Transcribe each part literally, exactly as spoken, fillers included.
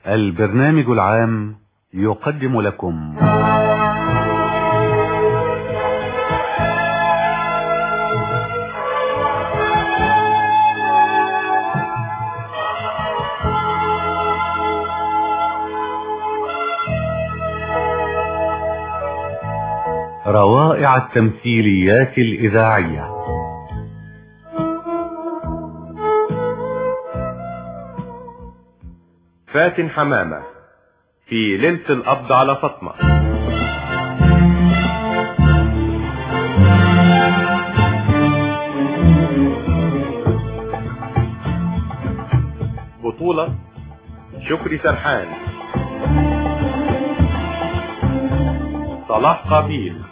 البرنامج العام يقدم لكم روائع التمثيليات الإذاعية. فاتن حمامة في ليلة القبض على فاطمة. بطولة شكري سرحان، صلاح قابيل،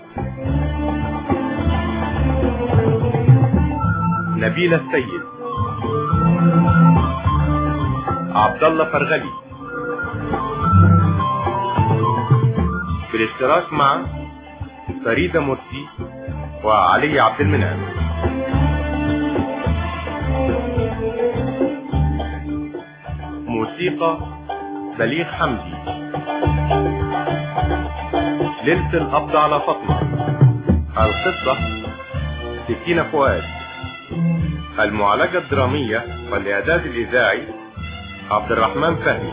نبيلة السيد، عبد الله فرغلي، بالاشتراك مع فريدة مرسي وعلي عبد المنعم. موسيقى بليغ حمدي. ليلة القبض على فاطمة. القصة سكينة فؤاد. المعالجة الدرامية والإعداد الإذاعي عبد الرحمن فهمي.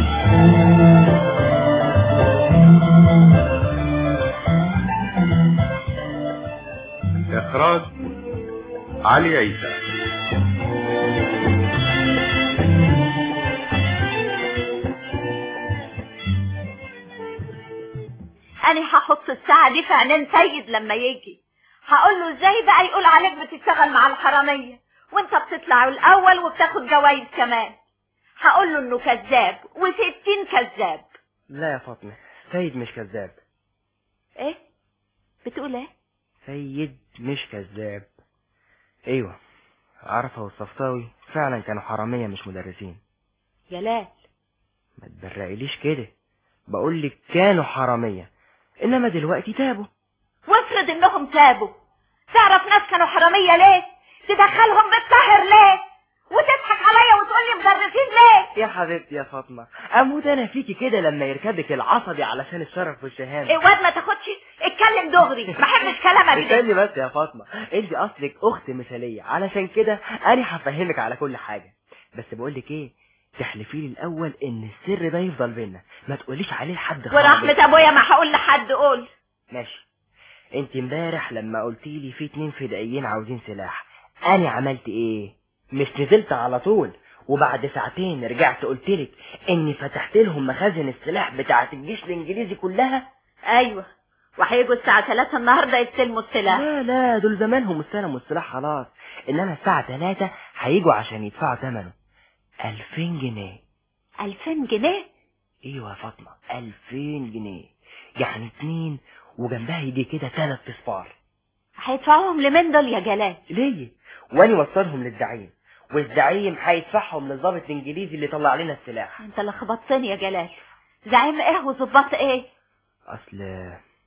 إخراج علي عيسى. أنا هحط الساعة دي في عينين سيد لما يجي، هقول له ازاي بقى يقول عليك بتشتغل مع الحرامية وانت بتطلع الأول وبتاخد جوايز كمان. هقول له انه كذاب وستين كذاب. لا يا فاطمة، سيد مش كذاب. ايه بتقول ايه؟ سيد مش كذاب. ايوه، عرفة والصفطاوي فعلا كانوا حرامية مش مدرسين. جلال ما تبرقليش كده، بقولك كانوا حرامية انما دلوقتي تابوا. وافرض انهم تابوا، تعرف ناس كانوا حرامية ليه؟ تدخلهم بالطاهر ليه؟ وتضحك عليا وتقولي مدرسين ليه؟ يا حبيبتي يا فاطمة، اموت انا فيكي كده لما يركبك العصبي علشان الشرف والشهامة. ايه واد ما تاخدش، اتكلم دغري، ما بحبش كلامك ده. استني بس يا فاطمة، انت اصلك اخت مثالية، علشان كده انا هفهمك على كل حاجة. بس بقولك ايه، تحلفي لي الاول ان السر ده يفضل بينا، ما تقوليش عليه لحد خالص. ورحمة ابويا ما هقول لحد. قول. ماشي. انت امبارح لما قلتي لي في اتنين فدائيين عاوزين سلاح، انا عملت ايه؟ مش نزلت على طول وبعد ساعتين رجعت قلتلك اني فتحت لهم مخازن السلاح بتاعه الجيش الانجليزي كلها؟ ايوه، وهيجوا الساعة ثلاثة النهاردة يستلموا السلاح. لا لا، دول زمانهم استلموا السلاح خلاص، انما الساعة ثلاثة هيجوا عشان يدفعوا ثمنه ألفين جنيه. ألفين جنيه؟ ايوه يا فاطمة، ألفين جنيه، يعني اتنين وجنبها يجي كده ثلاث اصفار. هيدفعوهم لمين دول يا جلال؟ ليه؟ واني وصلهم للزعيم، والزعيم هيدفعهم للضابط الانجليزي اللي طلع لنا السلاح. انت اللي خبطتني يا جلال. زعيم ايه وظباط ايه؟ اصل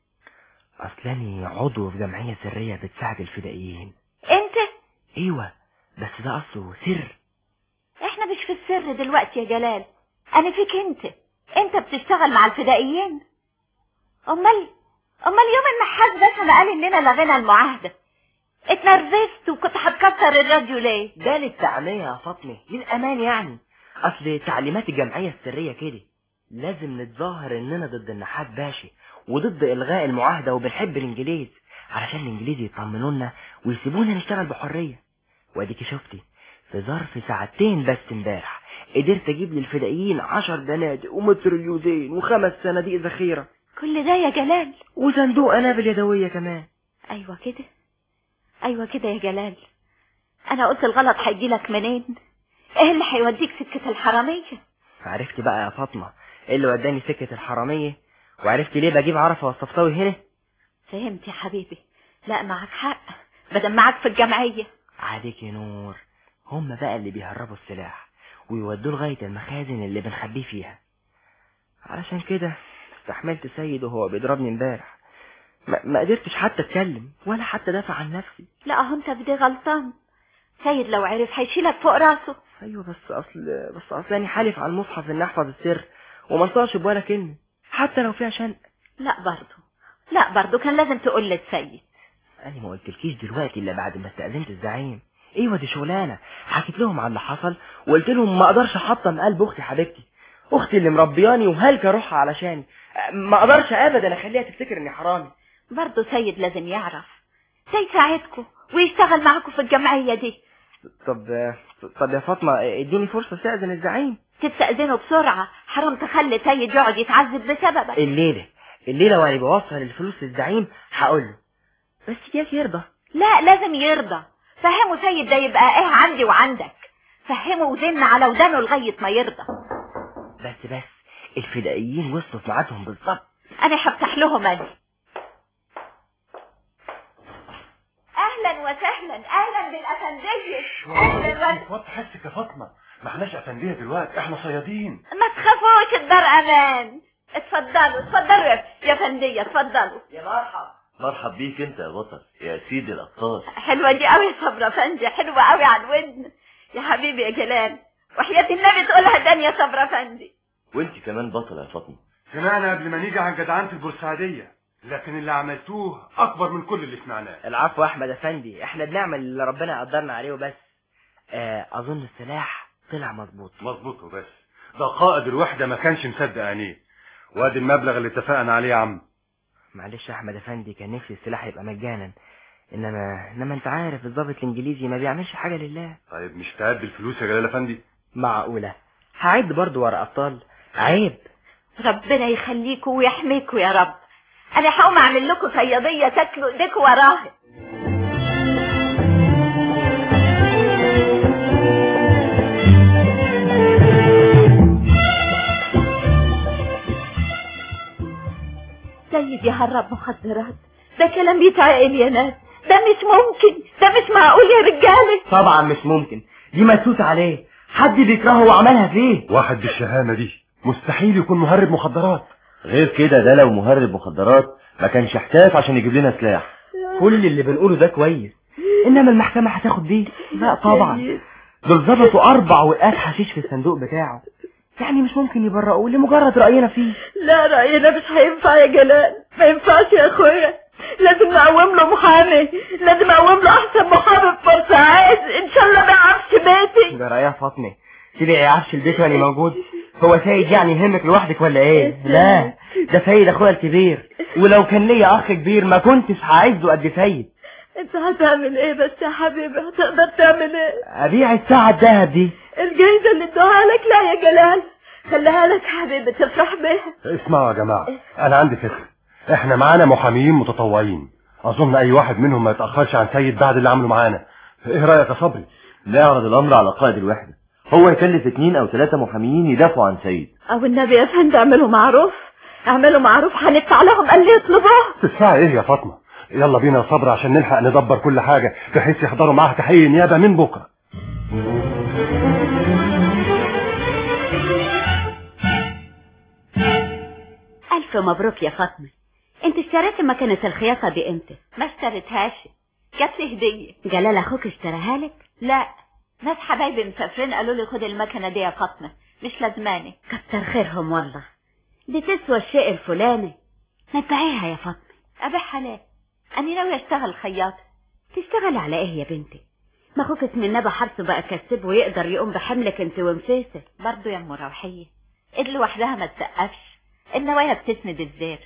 اصلاني عضو في جمعية سرية بتساعد الفدائيين. انت؟ ايوه، بس ده اصله سر. احنا مش في السر دلوقتي يا جلال، انا فيك انت. انت بتشتغل مع الفدائيين. امال امال يوم النحاس بس انا قال اننا لغينا المعاهدة، اتنرفزت وكنت هتكسر الراديو ليه؟ ده للتعمية يا فاطمة، للأمان يعني. أصل تعليمات الجمعية السرية كده، لازم نتظاهر إننا ضد النحات باشا وضد إلغاء المعاهدة وبنحب الإنجليز، علشان الإنجليز يطمنونا ويسيبونا نشتغل بحرية. واديكي شفتي في ظرف ساعتين بس امبارح قدرت أجيب للفدائيين عشر بنادق ومتريوزين وخمس صناديق ذخيرة. كل ده يا جلال؟ وصندوق قنابل يدوية كمان. أيوة كده، ايوه كده يا جلال. انا قلت الغلط هيجيلك منين؟ ايه اللي هيوديك سكة الحرامية؟ عرفتي بقى يا فاطمة ايه اللي وداني سكة الحرامية، وعرفتي ليه بجيب عرفة والصفطاوي هنا؟ فهمت يا حبيبي. لا معك حق، بدل معك في الجمعية. عليكي نور، هم بقى اللي بيهربوا السلاح ويودوه لغاية المخازن اللي بنخبيه فيها. علشان كده استحملت سيد وهو بيضربني امبارح، ما, ما قدرتش حتى اتكلم ولا حتى دافع عن نفسي. لا اهو انت بدي غلطان. سيد لو عرف هيشيلك فوق راسه. ايوه بس اصل بس اصل يعني حالف على المصحف ان احفظ السر وما انطقش بولا كلمه حتى لو فيها شنق. لا برضو لا برضو كان لازم تقول للسيد. انا ما قلتلكيش دلوقتي الا بعد ما استأذنت الزعيم. ايوه دي شغلانه. حكيت لهم على اللي حصل وقلت لهم ما اقدرش احطم قلب اختي حبيبتي، اختي اللي مربياني وهلكه روحها علشاني، ما اقدرش ابدا اخليها تفتكر اني حرامي. برضو سيد لازم يعرف، ده يساعدكم ويشتغل معكم في الجمعيه دي. طب طب يا فاطمه اديني فرصه استأذن الزعيم. تستأذنه بسرعه، حرام تخلي سيد يقعد يتعذب بسببك. الليله الليله وانا بوصل الفلوس للزعيم هقول له، بس ياك يرضى. لا لازم يرضى. فهمه سيد ده يبقى ايه عندي وعندك، فهمه وزن على ودانه لغايه ما يرضى. بس بس الفدائيين وصلوا في ميعادهم بالظبط. انا هفتح لهم انا. اهلا وسهلا، اهلا بالافنديه. اهلا وسهلا. وطي حسك يا فاطمه، ما احناش افنديه دلوقتي، احنا صيادين. ما تخافوش، الدار امان. اتفضلوا اتفضلوا يا- يا فنديه اتفضلوا. يا مرحب. مرحب بيك انت يا بطل يا سيدي الابطال. حلوه دي قوي يا صبرا فندي، حلوه قوي على الودن يا حبيبي يا جلال، وحياه النبي تقولها تاني يا صبرا فندي. وانت كمان بطل يا فاطمه. سمعنا قبل ما نيجي عن جدعنة البورسعيدية، لكن اللي عملتوه اكبر من كل اللي سمعناه. العفو يا احمد افندي، احنا بنعمل اللي ربنا قدرنا عليه وبس. آه اظن السلاح طلع مظبوط. مظبوط وبس، ده قائد الوحدة ما كانش مصدق عينيه، وادي المبلغ اللي اتفقنا عليه يا عم. معلش يا احمد افندي، كان نفسي السلاح يبقى مجانا، انما انما انت عارف الضابط الانجليزي ما بيعملش حاجه لله. طيب مش تعد الفلوس يا جلال افندي؟ معقوله هعد برضو ورا ابطال؟ عيب. ربنا يخليكوا ويحميكوا يا رب. انا هقوم اعمل لكم صياديه تاكلوا ايديكوا وراها. سيد يهرب مخدرات؟ ده كلام يتعقل يا ناس، ده مش ممكن، ده مش معقول يا رجاله. طبعا مش ممكن، دي مسوس عليه، حد بيكرهه وعملها فيه. واحد بالشهامة دي مستحيل يكون مهرب مخدرات. غير كده ده لو مهرب مخدرات ما كانش احتاف عشان يجيب لنا سلاح. كل اللي بنقوله ده كويس، انما المحكمه هتاخد دي؟ لا طبعا، دول ظبطوا اربع وقات حشيش في الصندوق بتاعه، يعني مش ممكن يبرئوه لمجرد راينا فيه. لا رأينا مش هينفع يا جلال، ما ينفعش يا اخويا، لازم نقوم له محامي، لازم نقوم له احسن محامي في بورسعيد، ان شاء الله ما يعرفش بيتي. ده رأيها فاطمه، سيدي يعرفش البيت وانا موجود؟ هو سيد يعني يهمك لوحدك ولا ايه؟ لا ده سيد اخويا الكبير، ولو كان ليا اخ كبير ما كنتش هعزه قد سيد. انت هتعمل ايه بس يا حبيبي؟ هتقدر تعمل ايه؟ ابيع الساعه الذهب دي. الجايزه اللي ادوها لك لا يا جلال، خليها لك حبيبي تفرح بيها. اسمعوا يا جماعة، انا عندي فكرة، احنا معانا محاميين متطوعين، اظن اي واحد منهم ما يتأخرش عن سيد بعد اللي عمله معانا. ايه رأيك يا صبري؟ نعرض الامر على قائد الوحدة، هو يكلف اتنين او ثلاثة محاميين يدافعوا عن سيد. او النبي يا فندم اعملوا معروف، اعملوا معروف، هندفع لهم اللي يطلبوه. تدفعي ايه يا فاطمة؟ يلا بينا يا صبري عشان نلحق ندبر كل حاجة بحيث يحضروا معاها تحقيق نيابة من بكرة. الف مبروك يا فاطمه. انت اشتريت مكنه الخياطه دي امتى؟ ما اشتريتهاش، جات لي هديه. جلال اخوك اشتراها لك؟ لا، ناس حبايبي مسافرين قالوا لي خد المكنه دي يا فاطمه، مش لازماني. كتر خيرهم والله، دي تسوى الشيء الفلاني، ما تبيعيها يا فاطمه. ابيعها ليه؟ انا ناويه اشتغل خياطه. تشتغلي على ايه يا بنتي؟ ما اخوك اسم النبي حرصه بقى كسب ويقدر يقوم بحملك انت ومفيسه. برضه يا ام روحيه ايد لوحدها ما تسقفش، النوايا بتسند الزير.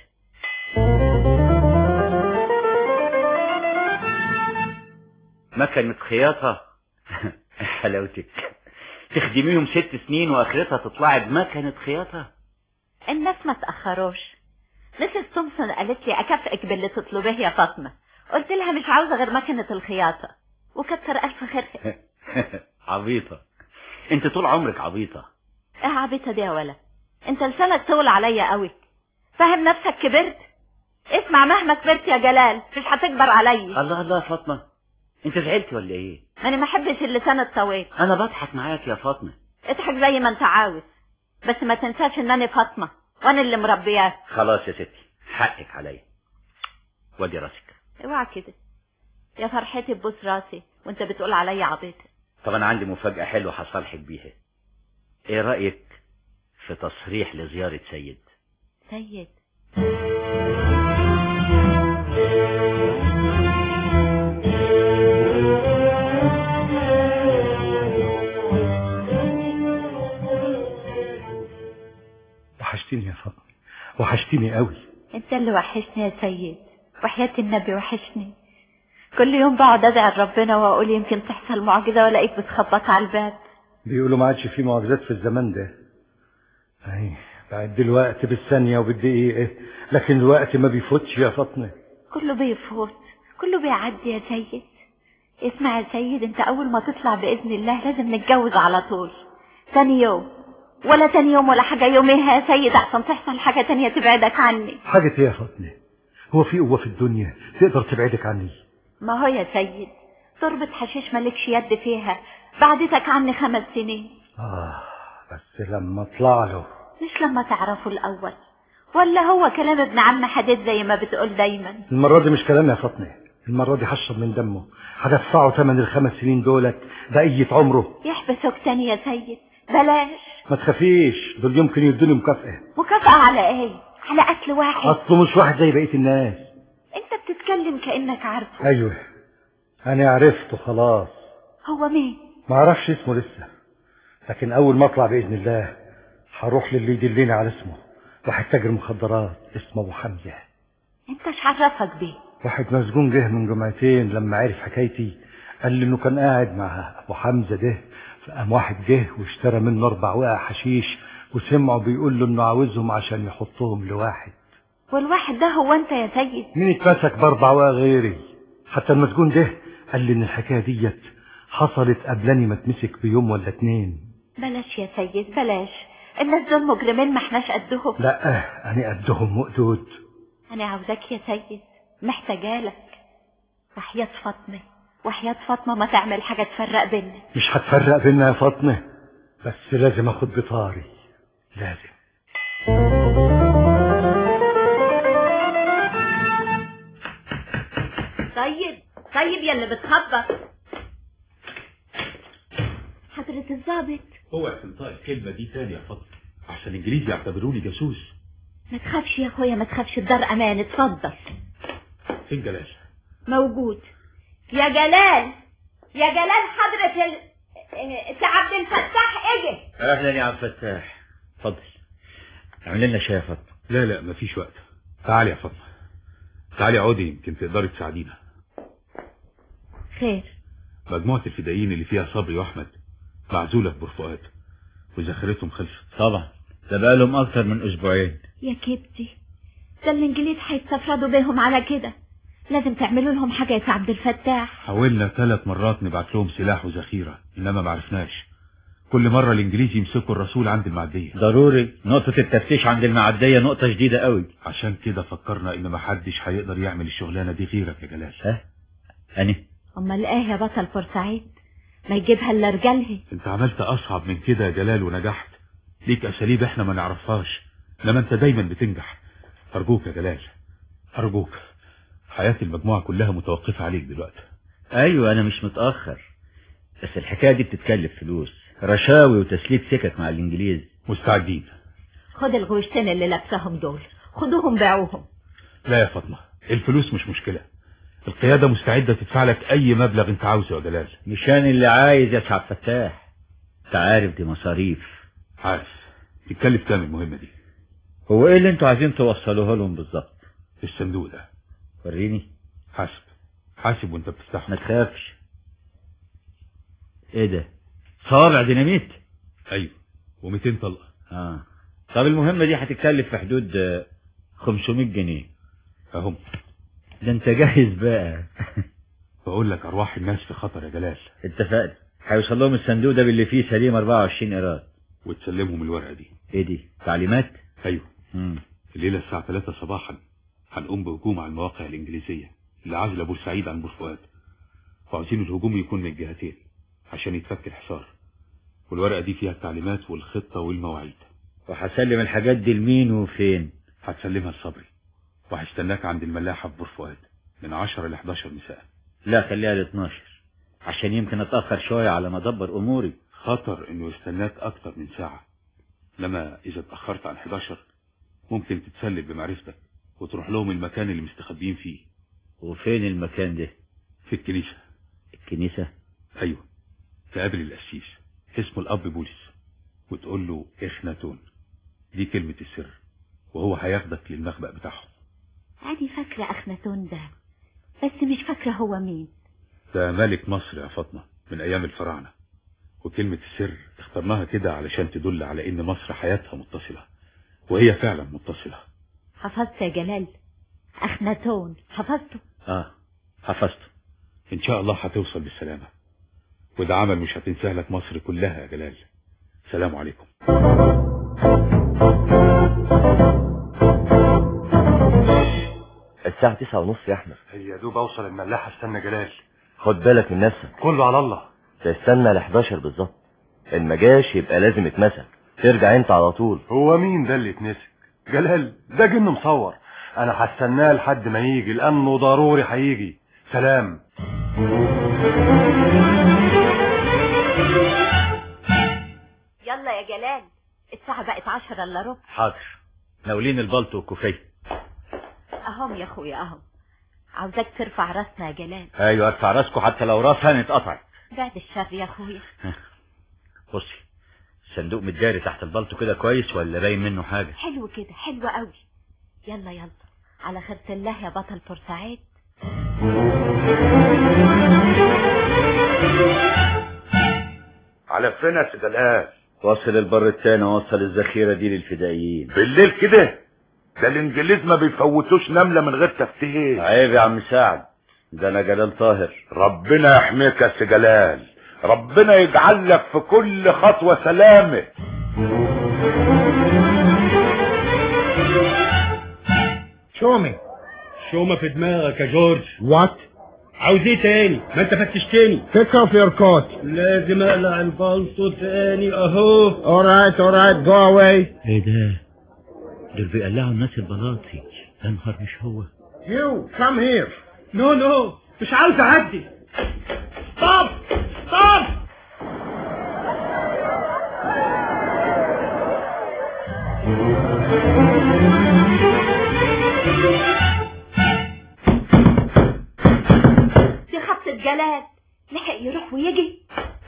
مكنة خياطة؟ حلاوتك، تخدميهم ست سنين واخرتها تطلعي بمكنة خياطة؟ الناس ما تأخروش. مسز تومسون قالت لي اكافئك باللي تطلبيه يا فاطمة، قلت لها مش عاوزة غير مكنة الخياطة، وكتر الف خيرها. عبيطة، انت طول عمرك عبيطة. ايه عبيطة دي يا ولا؟ انت لسانك طول عليا قوي، فاهم نفسك كبرت؟ اسمع، مهما كبرت يا جلال مش هتكبر عليا. الله الله يا فاطمة، انت زعلت ولا ايه؟ انا ما احبش اللسان الطويل. انا بضحك معاك يا فاطمة. اضحك زي ما انت عاوز، بس ما تنساش ان انا فاطمة وانا اللي مربياك. خلاص يا ستي، حقك عليا، ودي راسك. اوعى كده يا فرحتي، تبوس راسي وانت بتقول عليا عبيطة. طب انا عندي مفاجأة حلوة هصالحك بيها. ايه رأيك في تصريح لزيارة سيد؟ سيد؟ وحشتيني يا فاطمة، وحشتيني قوي. انت اللي وحشني يا سيد، وحياة النبي وحشني. كل يوم بقعد ادعي لربنا واقول يمكن تحصل معجزة والاقيك بتخبط على الباب. بيقولوا ما عادش في معجزات في الزمان ده. اي بعد الوقت بالثانية وبالدقيقة، لكن الوقت ما بيفوتش يا فاطمة. كله بيفوت، كله بيعدي يا سيد. اسمع يا سيد، انت اول ما تطلع باذن الله لازم نتجوز على طول. تاني يوم ولا تاني يوم ولا حاجة، يوميها يا سيد احسن تحصل حاجة تانية تبعدك عني. حاجة ايه يا فاطمة؟ هو في قوة في الدنيا تقدر تبعدك عني؟ ما هو يا سيد تربة حشيش مالكش يد فيها، بعدتك عني خمس سنين. اه بس لما اطلع له. مش لما تعرفه الاول، ولا هو كلام ابن عم حديد زي ما بتقول دايما؟ المرة دي مش كلام يا فاطمة، المرة دي هشرب من دمه، هدفعه ثمن الخمس سنين دولت بقية عمره. يحبسك تاني يا سيد، بلاش. ما تخافيش، دول يمكن يدوني مكافأة. مكافأة على ايه؟ على قتل واحد؟ اصله مش واحد زي بقية الناس. انت بتتكلم كأنك عارفه. ايوه انا عرفته خلاص. هو مين؟ ما اعرفش اسمه لسه، لكن اول ما اطلع باذن الله هروح للي يدلني على اسمه، واحد تاجر مخدرات اسمه ابو حمزه. انت ايش عرفك بيه؟ واحد مسجون جه من جمعتين، لما عرف حكايتي قال لي انه كان قاعد مع ابو حمزه ده، فقام واحد جه واشترى منه اربع وقع حشيش، وسمعوا بيقول له انه عاوزهم عشان يحطهم لواحد. والواحد ده هو انت يا سيد؟ مين اتمسك باربع وقع غيري؟ حتى المسجون ده قال لي ان الحكايه ديت حصلت قبلني ما اتمسك بيوم ولا اتنين. بلاش يا سيد بلاش، الناس دول مجرمين ما احناش قدهم. لا انا قدهم وقدود. انا عاوزاك يا سيد، محتاجالك. وحياة فاطمة، وحياة فاطمة ما تعمل حاجة تفرق بينا. مش هتفرق بينا يا فاطمة، بس لازم اخد بطاري، لازم. طيب طيب يا اللي بتخبط. حضرة الضابط. اوعى تنطق الكلمة دي تاني يا فاطمة، عشان الانجليز يعتبروني جاسوس. ما تخافش يا اخويا، ما تخافش، الدار امان، اتفضل. فين جلال؟ موجود. يا جلال، يا جلال حضرة ال... اه... عبد الفتاح اجي. اهلا يا عبد الفتاح، اتفضل اعمل لنا شاي يا فاطمة. لا لا مفيش وقت، تعالي يا فاطمة، تعالي اقعدي يمكن تقدري تساعدينا. خير؟ مجموعة الفدائيين اللي فيها صبري واحمد معزولة في بورفؤاد وذاخرتهم خلصت. طبعا ده بقالهم اكتر من اسبوعين. يا كبتي، ده الانجليز هيتفردوا بيهم على كده، لازم تعملوا لهم حاجة يا عبد الفتاح. حاولنا ثلاث مرات نبعت لهم سلاح وذخيرة انما ما عرفناش، كل مرة الانجليز يمسكوا الرسول عند المعدية. ضروري نقطة التفتيش عند المعدية نقطة جديدة قوي، عشان كده فكرنا ان ما حدش هيقدر يعمل الشغلانة دي غيرك يا جلال. ها اني امال ايه يا بطل بورسعيد، ما يجيبها الا رجالها. انت عملت اصعب من كده يا جلال ونجحت، ليك اساليب احنا ما نعرفهاش، لما انت دايما بتنجح. ارجوك يا جلال ارجوك، حياة المجموعة كلها متوقفة عليك دلوقتي. ايوه انا مش متأخر، بس الحكاية دي بتتكلف فلوس، رشاوي وتسليك سكك مع الانجليز. مستعدين. خد الغوشتين اللي لابساهم دول، خدوهم باعوهم. لا يا فاطمة، الفلوس مش مشكلة، القيادة مستعدة تدفع لك اي مبلغ انت عاوزه يا جلال. مشان اللي عايز يا عبد الفتاح، انت عارف دي مصاريف. عارف. تتكلف كام المهمة دي؟ هو ايه اللي انتوا عايزين توصلوه لهم بالظبط؟ الصندوق ده. وريني. حاسب حاسب وانت بتفتحه. ما تخافش. ايه ده؟ صابع ديناميت؟ ايوه ومئتين طلقة. اه طب المهمة دي هتتكلف في حدود خمسمائة جنيه اهم. ده انت جاهز بقى. بقول لك ارواح الناس في خطر يا جلال. اتفقنا، هيوصل لهم الصندوق ده باللي فيه سليم اربعة وعشرين قيراط. وتسلمهم الورقة دي. ايه دي؟ تعليمات؟ ايوه. مم. الليلة الساعة ثلاثة صباحا هنقوم بهجوم على المواقع الانجليزية اللي عازلة بورسعيد عن بورفؤاد، وعاوزين الهجوم يكون من الجهتين عشان يتفك الحصار، والورقة دي فيها التعليمات والخطة والمواعيد. وهسلم الحاجات دي لمين وفين؟ هتسلمها لصبري، وهستناك عند الملاحة في بورفؤاد من عشرة ل حداشر مساء. لا خليها ل اتناشر. عشان يمكن اتأخر شوية على ما ادبر اموري. خطر انه يستناك اكتر من ساعة، لما اذا اتأخرت عن حداشر ممكن تتسلب بمعرفتك وتروح لهم المكان اللي مستخبيين فيه. وفين المكان ده؟ في الكنيسة. الكنيسة؟ ايوه، تقابل القسيس اسمه الاب بولس وتقول له اخناتون، دي كلمة السر، وهو هياخدك للمخبأ بتاعهم. أنا فاكرة أخناتون ده، بس مش فاكرة هو مين. ده ملك مصر يا فاطمة من أيام الفراعنة، وكلمة السر اخترناها كده علشان تدل على إن مصر حياتها متصلة، وهي فعلا متصلة. حفظت يا جلال؟ أخناتون حفظته؟ آه حفظته. إن شاء الله هتوصل بالسلامة، وده عمل مش هتنساه لك مصر كلها يا جلال. سلام عليكم. الساعة تسعة ونص يا احمد. هي دوب اوصل الملاحة. استنى جلال. خد بالك من نفسك. كله على الله. تستنى لحداشر بالظبط، ان ما جاش يبقى لازم اتمسك، ترجع انت على طول. هو مين ده اللي اتمسك؟ جلال ده جن مصور. انا هستناه لحد ما يجي لانه ضروري هيجي. سلام. يلا يا جلال، الساعة بقت عشرة الا ربع. حاضر. ناولين البلطو والكوفية. اهم يا اخويا اهم. عاوزاك ترفع راسنا يا جلال. ايوه ارفع راسكم حتى لو راسها اتقطعت. بعد الشر يا اخويا. بصي، الصندوق متداري تحت البلطو كده كويس ولا باين منه حاجة؟ حلو كده، حلو قوي. يلا يلا على خيرة الله يا بطل بورسعيد. على فين يا سيد الآن؟ وصل البر التاني، وصل الذخيرة دي للفدائيين. بالليل كده؟ ده الانجليز ما بيفوتوش نملة من غير تفتيش. عيب يا عم سعد، ده انا جلال طاهر. ربنا يحميك يا سي جلال، ربنا يجعل لك في كل خطوة سلامة. شومي شومة في دماغك يا جورج. وات؟ عاوز ايه تاني؟ ما انت فتشتني. فكرة في يركات. لازم اقلع البلطو تاني اهو. alright alright go away. ايه ده؟ دول بيقلعوا الناس البلاطي. يا نهار مش هو. You come here. نو no, نو no. مش عاوز اعدي. stop stop. دي خبطة جلال، لحق يروح ويجي.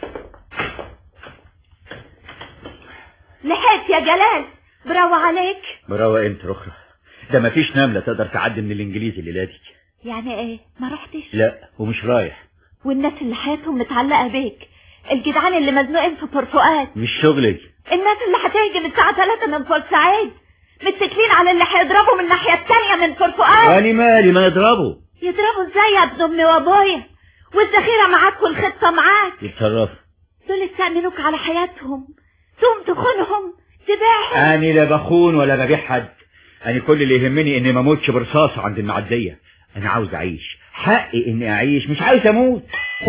لحقت يا جلال، براوة عليك. براوة انت رخرة، ده مفيش نملة تقدر تعدي من الانجليزي الليلة دي. يعني ايه ما رحتش؟ لا ومش رايح. والناس اللي حياتهم متعلقة بيك، الجدعان اللي مزنوقين في بورفؤاد، مش شغلي. الناس اللي هتهجم الساعة ثلاثة من بورسعيد، متكلين على اللي هيضربوا من الناحية التانية من بورفؤاد. أنا مالي ما يضربوا. يضربوا ازاي يا ابن امي وابويا؟ والذخيرة معاك والخطة معاك. يتصرفوا. دول استأمنوك على حياتهم، تقوم تخونهم تبيعهم. أنا لا بخون ولا ببيع حد، أنا كل اللي يهمني إني ما اموتش برصاصة عند المعدية. أنا عاوز أعيش، حقي إني أعيش، مش عاوز أموت.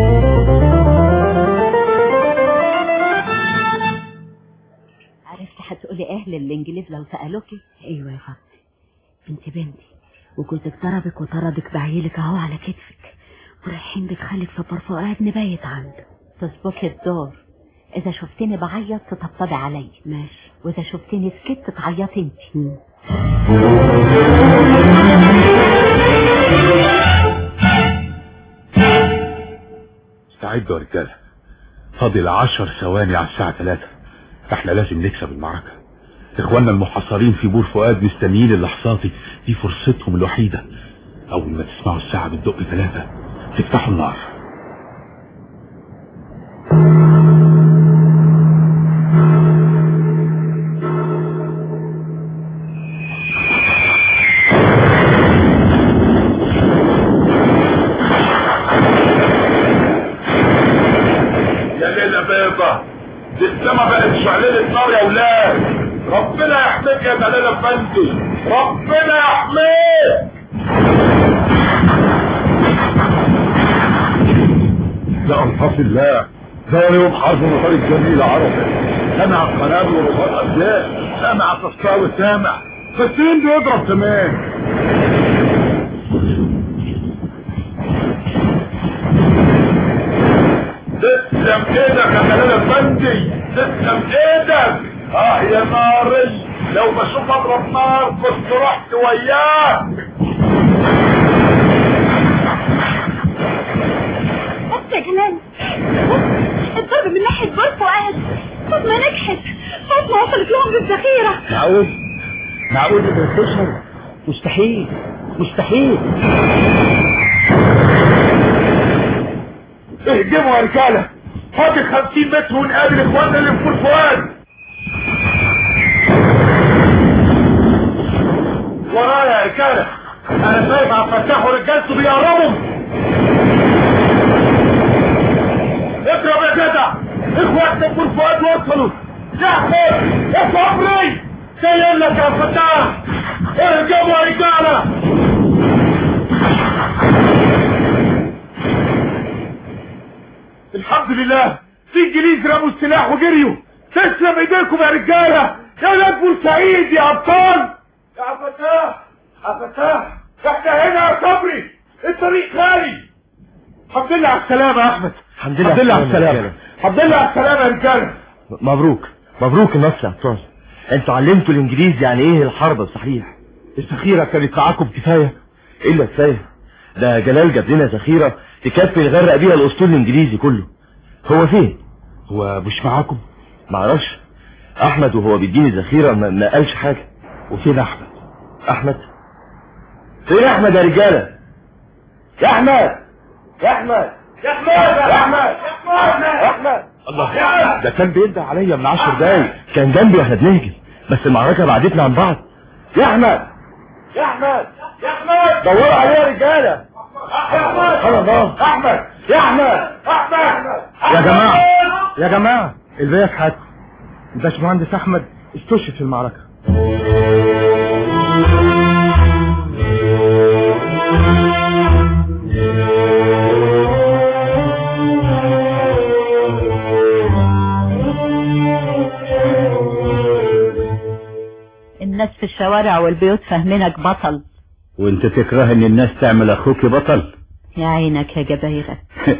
عرفت هتقولي ايه للانجليز لو سألوكي؟ ايوه يا فاطمة، انت بنتي وجوزك ضربك وطردك بعيلك اهو على كتفك، ورايحين بك خليك في بورفؤاد نبيت عنده. تظبطي الدور، اذا شفتني بعيط تطبطبي عليا ماشي، واذا شفتني سكت تعيطي انت. استعدوا يا رجاله، فاضل عشر ثواني على الساعة ثلاثة. احنا لازم نكسب المعركة. اخواننا المحاصرين في بور فؤاد مستنيين اللحظات دي، دي فرصتهم الوحيدة. اول ما تسمعوا الساعة بتدق ثلاثة تفتحوا النار. دي السما بقت شعللة نار يا ولاد. ربنا يحميك يا جلال افندي، ربنا يحميك. يا ألطف الله، ده يوم حظ وطريق جميل عرفة. سامع القنابل ورصاص أجزاء، سامع التصفاوي سامع، بس مين بيضرب كمان؟ فندي، تسلم ايدك. اه يا ناري، لو بشوف اضرب نار كنت رحت وياك. بس يا جلال، الضرب من ناحية بور فؤاد. فاطمة نجحت، فاطمة وصلت لهم بالذخيرة. معقول معقول بتنتشر؟ مستحيل مستحيل. اهجموا يا رجالة، فاضل خمسين متر ونقابل اخواننا اللي في بور فؤاد. ورايا يا رجالة، انا شايف عبد الفتاح ورجالته بيقربوا. اضرب يا جدع، اخواتنا في بور فؤاد وصلوا. يا احمد يا صبري، جاي لك يا فتاح، اهجموا يا رجالة. الحمد لله، في انجليز رموا السلاح وجريوا. تسلم ايديكم يا رجالة، يا ولاد بورسعيد يا ابطال. يا فتاح يا فتاح، احنا هنا يا صبري، الطريق خالي. الحمد لله على السلامة يا احمد. الحمد لله على السلامة. الحمد لله على السلامة يا رجالة. مبروك مبروك النصر يا ابطال. انتوا علمتوا الانجليز يعني ايه الحرب صحيح. الذخيرة كانت معاكم كفاية؟ الا كفاية، ده جلال جاب لنا ذخيرة تكفي نغرق بيها الاسطول الانجليزي كله. هو فين؟ هو مش معاكم؟ معرفش، احمد وهو بيديني ذخيرة ما, ما قالش حاجة. وفين احمد؟ احمد فين احمد يا رجالة؟ يا احمد يا احمد يا احمد يا احمد يا احمد. الله، ده كان بينده عليا من عشر دقايق، كان جنبي واحنا بنهجم، بس المعركة بعدتنا عن بعض. يا احمد يا احمد يا احمد، دوروا عليه يا رجالة. يا احمد الله، احمد يا احمد احمد. يا جماعة يا جماعة، البيت حاج الباشمهندس احمد استشهد في المعركة. الناس في الشوارع والبيوت فاهمينك بطل، وانت تكره ان الناس تعمل اخوك بطل. يا عينك يا جبايرك.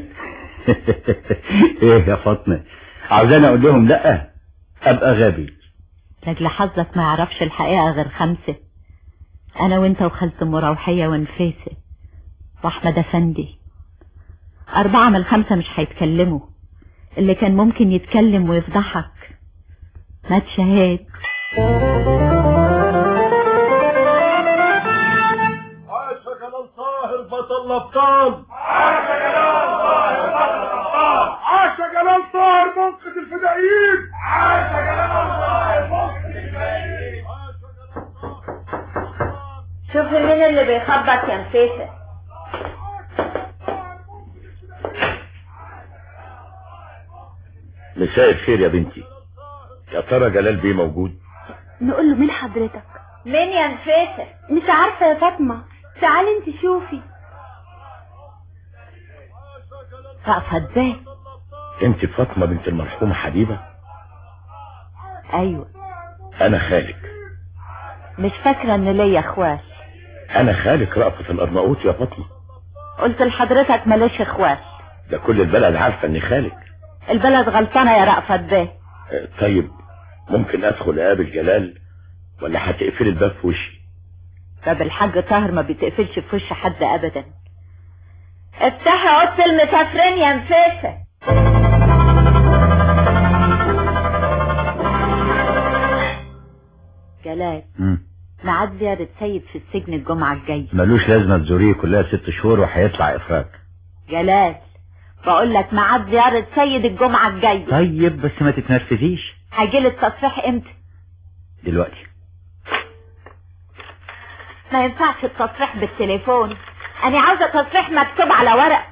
ايه يا فاطمة، عاوزاني اقول لهم لا؟ ابقى غبي. لاجل حظك ما يعرفش الحقيقة غير خمسة، انا وانت وخالة ام روحية ونفيسة واحمد افندي. اربعة من الخمسة مش هيتكلموا، اللي كان ممكن يتكلم ويفضحك مات شهاد. عاش يا جلال طاهر بطل الابطال. عاش يا جلال طاهر بطل الابطال. عاش يا جلال طاهر منقذ الفدائيين. عاش يا جلال طاهر منقذ الفدائيين. شوفي مين اللي بيخبط يا نفيسة. مساء الخير يا بنتي، يا ترى جلال بيه موجود؟ نقول له مين حضرتك؟ مين يا نفيسة؟ مش عارفة يا فاطمة، تعالي انت شوفي. رأفت بيه. انت فاطمة بنت المرحومة حبيبة؟ ايوه. انا خالك. مش فاكرة ان ليا اخوات. انا خالك رأفت الارناؤوط يا فاطمة. قلت لحضرتك ماليش اخوات. ده كل البلد عارفة اني خالك. البلد غلطانة يا رأفت بيه. اه طيب، ممكن ادخل اقابل جلال ولا هتقفل الباب في وشي؟ باب الحاج طاهر ما بيتقفلش في وش حد ابدا. افتحي اوضه المسافرين يا نفيسة. جلال، ميعاد زيارة سيد في السجن الجمعة الجاية. ملوش لازمة تزوريه، كلها ست شهور وهيطلع افراج. جلال، بقول لك ميعاد زيارة سيد الجمعة الجاية. طيب بس ما تتنرفزيش. هيجيلي التصريح امتى؟ دلوقتي. ما ينفعش التصريح بالتليفون، انا عاوزة تصريح مكتوب على ورق.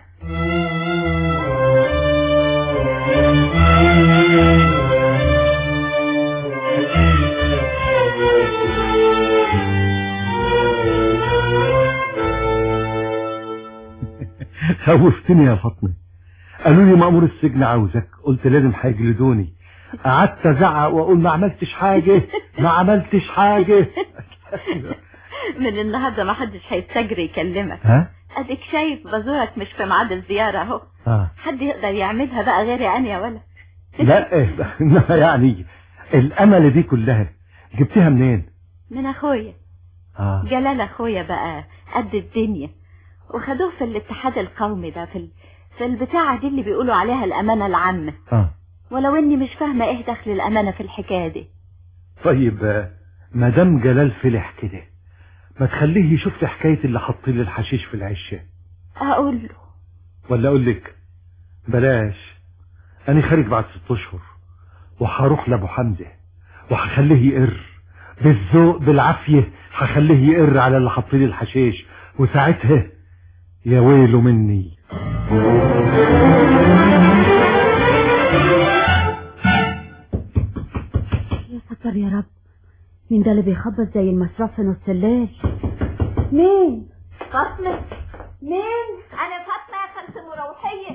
خوفتني يا فاطمة. قالوا لي مأمور السجن عاوزك، قلت لازم هيجلدوني. قعدت ازعق واقول ما عملتش حاجة ما عملتش حاجة. من النهاردة ما حدش هيستجري يكلمك. ها؟ اديك شايف بزورك مش في ميعاد الزيارة اهو. اه حد يقدر يعملها بقى غيري انا يا ولد؟ لا إنما يعني الامل دي كلها جبتها منين؟ من اخويا. آه. جلال اخويا بقى قد الدنيا، وخدوه في الاتحاد القومي ده في ال... في البتاعة دي اللي بيقولوا عليها الامانة العامة. اه ولو اني مش فاهمة ايه دخل الامانة في الحكاية دي. طيب ما دام جلال فلح كده ما تخليه يشوف لي حكاية اللي حاطين لي الحشيش في العشة. اقول له ولا اقول لك بلاش، انا خارج بعد ست اشهر وهروح لابو حمزة وهخليه يقر بالذوق بالعافية، هخليه يقر على اللي حاطين لي الحشيش، وساعتها يا ويله مني. يا ستر يا رب، مين ده اللي بيخبط زي المشرف في نص الليل؟ مين؟ فاطمة. مين؟ انا فاطمة يا خالة مروحية.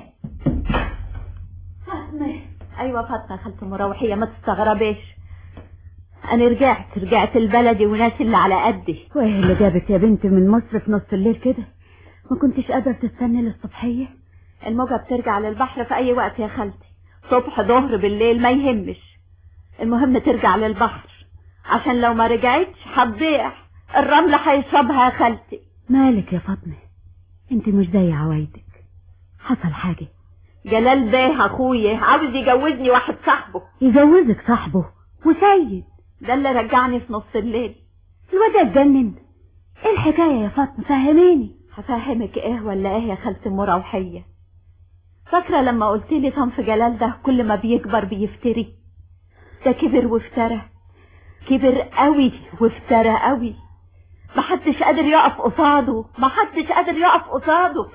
فاطمة. ايوه فاطمة خالة مروحية، ما تستغربيش. انا رجعت رجعت البلدي وناس اللي على قدي. وايه اللي جابك يا بنتي من مصر في نص الليل كده؟ ما كنتش قادرة تستني للصبحية؟ الموجة بترجع للبحر في اي وقت يا خالتي، صبح ظهر بالليل ما يهمش، المهم ترجع للبحر عشان لو ما رجعتش هتضيع، الرمل هيشربها يا خالتي. مالك يا فاطمة؟ انت مش زي عوايدك، حصل حاجة؟ جلال بيه اخويا عاوز يجوزني واحد صاحبه. يجوزك صاحبه وسيد؟ ده اللي رجعني في نص الليل. الواد اتجنن. ايه الحكاية يا فاطمة؟ فهميني. هفهمك ايه ولا ايه يا خالتي مروحية؟ فاكرة لما قلت لي صنف جلال ده كل ما بيكبر بيفتري؟ ده كبر وافترى، كبر قوي وافترى قوي، محدش قادر يقف قصاده، محدش قادر يقف قصاده.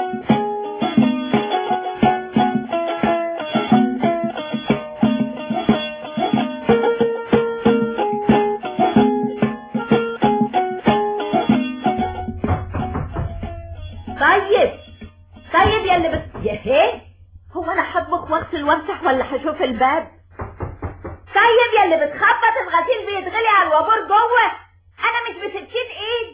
طيب طيب يا اللي بس يا هيه، هو انا هطبخ واغسل وامسح ولا هشوف الباب؟ طيب يا اللي بتخبط الغسيل بيتغلي على الوابور جوه، انا مش بستين ايد.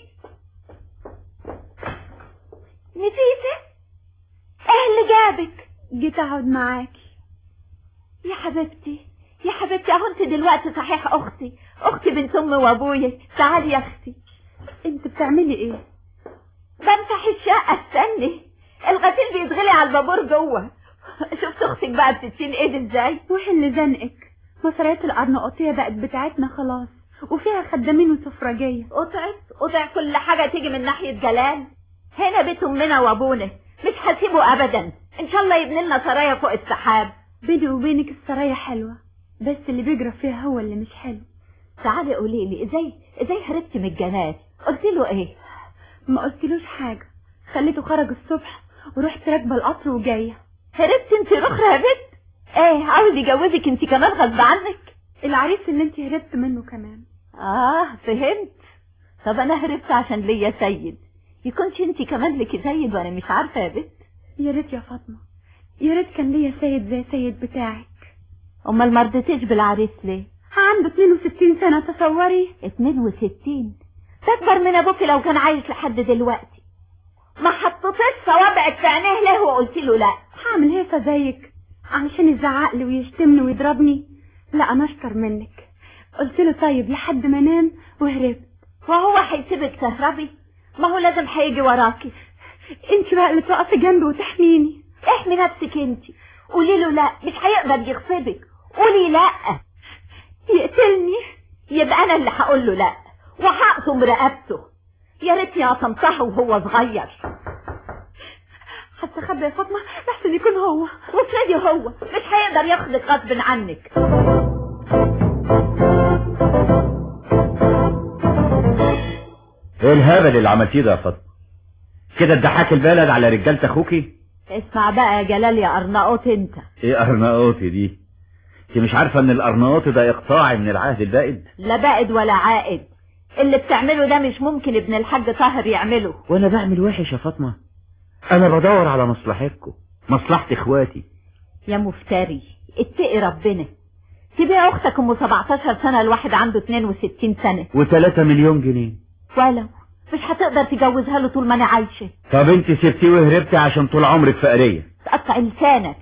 نفيسة ايه اللي جابك؟ جيت اقعد معاكي يا حبيبتي يا حبيبتي. اهو انت دلوقتي صحيح اختي، اختي بنت امي وابويا. تعالي يا اختي. انت بتعملي ايه؟ بمسح الشقة. استني، الغسيل بيتغلي على البابور جوه. شفت اختك بقى بستين ايد ازاي؟ وايه اللي زنقك؟ مصريات الارناؤوطية بقت بتاعتنا خلاص، وفيها خدامين وسفرجية. قطعت قطع كل حاجة تيجي من ناحية جلال. هنا بيت امنا وابونا، مش هسيبه ابدا، ان شاء الله يبني لنا سرايا فوق السحاب. بيني وبينك السرايا حلوة، بس اللي بيجرى فيها هو اللي مش حلو. تعالي قولي لي ازاي ازاي هربتي من الجنات؟ قلت له ايه؟ ما قلتلوش حاجة، خليته خرج الصبح ورحت راكبه القطر وجايه. هربتي انت رخرة يا بنت؟ ايه عاوز يجوزك انت كمان غصب عنك؟ العريس اللي انت هربت منه كمان. اه فهمت. طب انا هربت عشان ليا سيد، يكونش انت كمان لك سيد وانا مش عارفه يا بنت؟ يا ريت يا فاطمه، يا ريت كان ليا سيد زي سيد بتاعك. امال ما رضيتيش بالعريس ليه؟ عنده اتنين وستين سنه تصوري. اتنين وستين؟ تكبر من ابوك لو كان عايش لحد دلوقتي. ما حطيتش صوابعك في عينيه ليه وقلت له لا؟ هعمل هيفا زيك علشان يزعق لي ويشتمني ويضربني؟ لا انا اشطر منك. قلت له طيب لحد ما انام وهربت. وهو هيسيبك تهربي؟ ما هو لازم هيجي وراكي. انت بقى اللي تقفي جنبي وتحميني. احمي نفسك انت، قولي له لا، مش هيقدر يغصبك. قولي لا. يقتلني؟ يبقى انا اللي هقول له لا وهقطم رقبته. يا ريتني قطمتها وهو صغير. هستخبى يا فاطمه لحسن يكون هو. وافرضي هو مش هيقدر ياخدك غصب عنك. ايه الهبل اللي عملتيه ده يا فاطمه؟ كده تضحك البلد على رجاله اخوكي؟ اسمع بقى يا جلال يا ارناؤوط انت. ايه ارناؤوطي دي؟ انت مش عارفه ان الارناؤوطي ده اقطاعي من العهد البائد؟ لا بائد ولا عائد، اللي بتعمله ده مش ممكن ابن الحاج طاهر يعمله. وانا بعمل وحش يا فاطمه؟ انا بدور على مصلحتكم، مصلحه اخواتي. يا مفتري اتقي ربنا. تبيع اختك ام سبعتاشر سنه الواحد عنده اتنين وستين سنه وثلاثة مليون جنيه، ولو مش هتقدر تجوزها له طول ما انا عايشه. طب انت سبتيه وهربتي عشان طول عمرك فقريه. تقطع لسانك،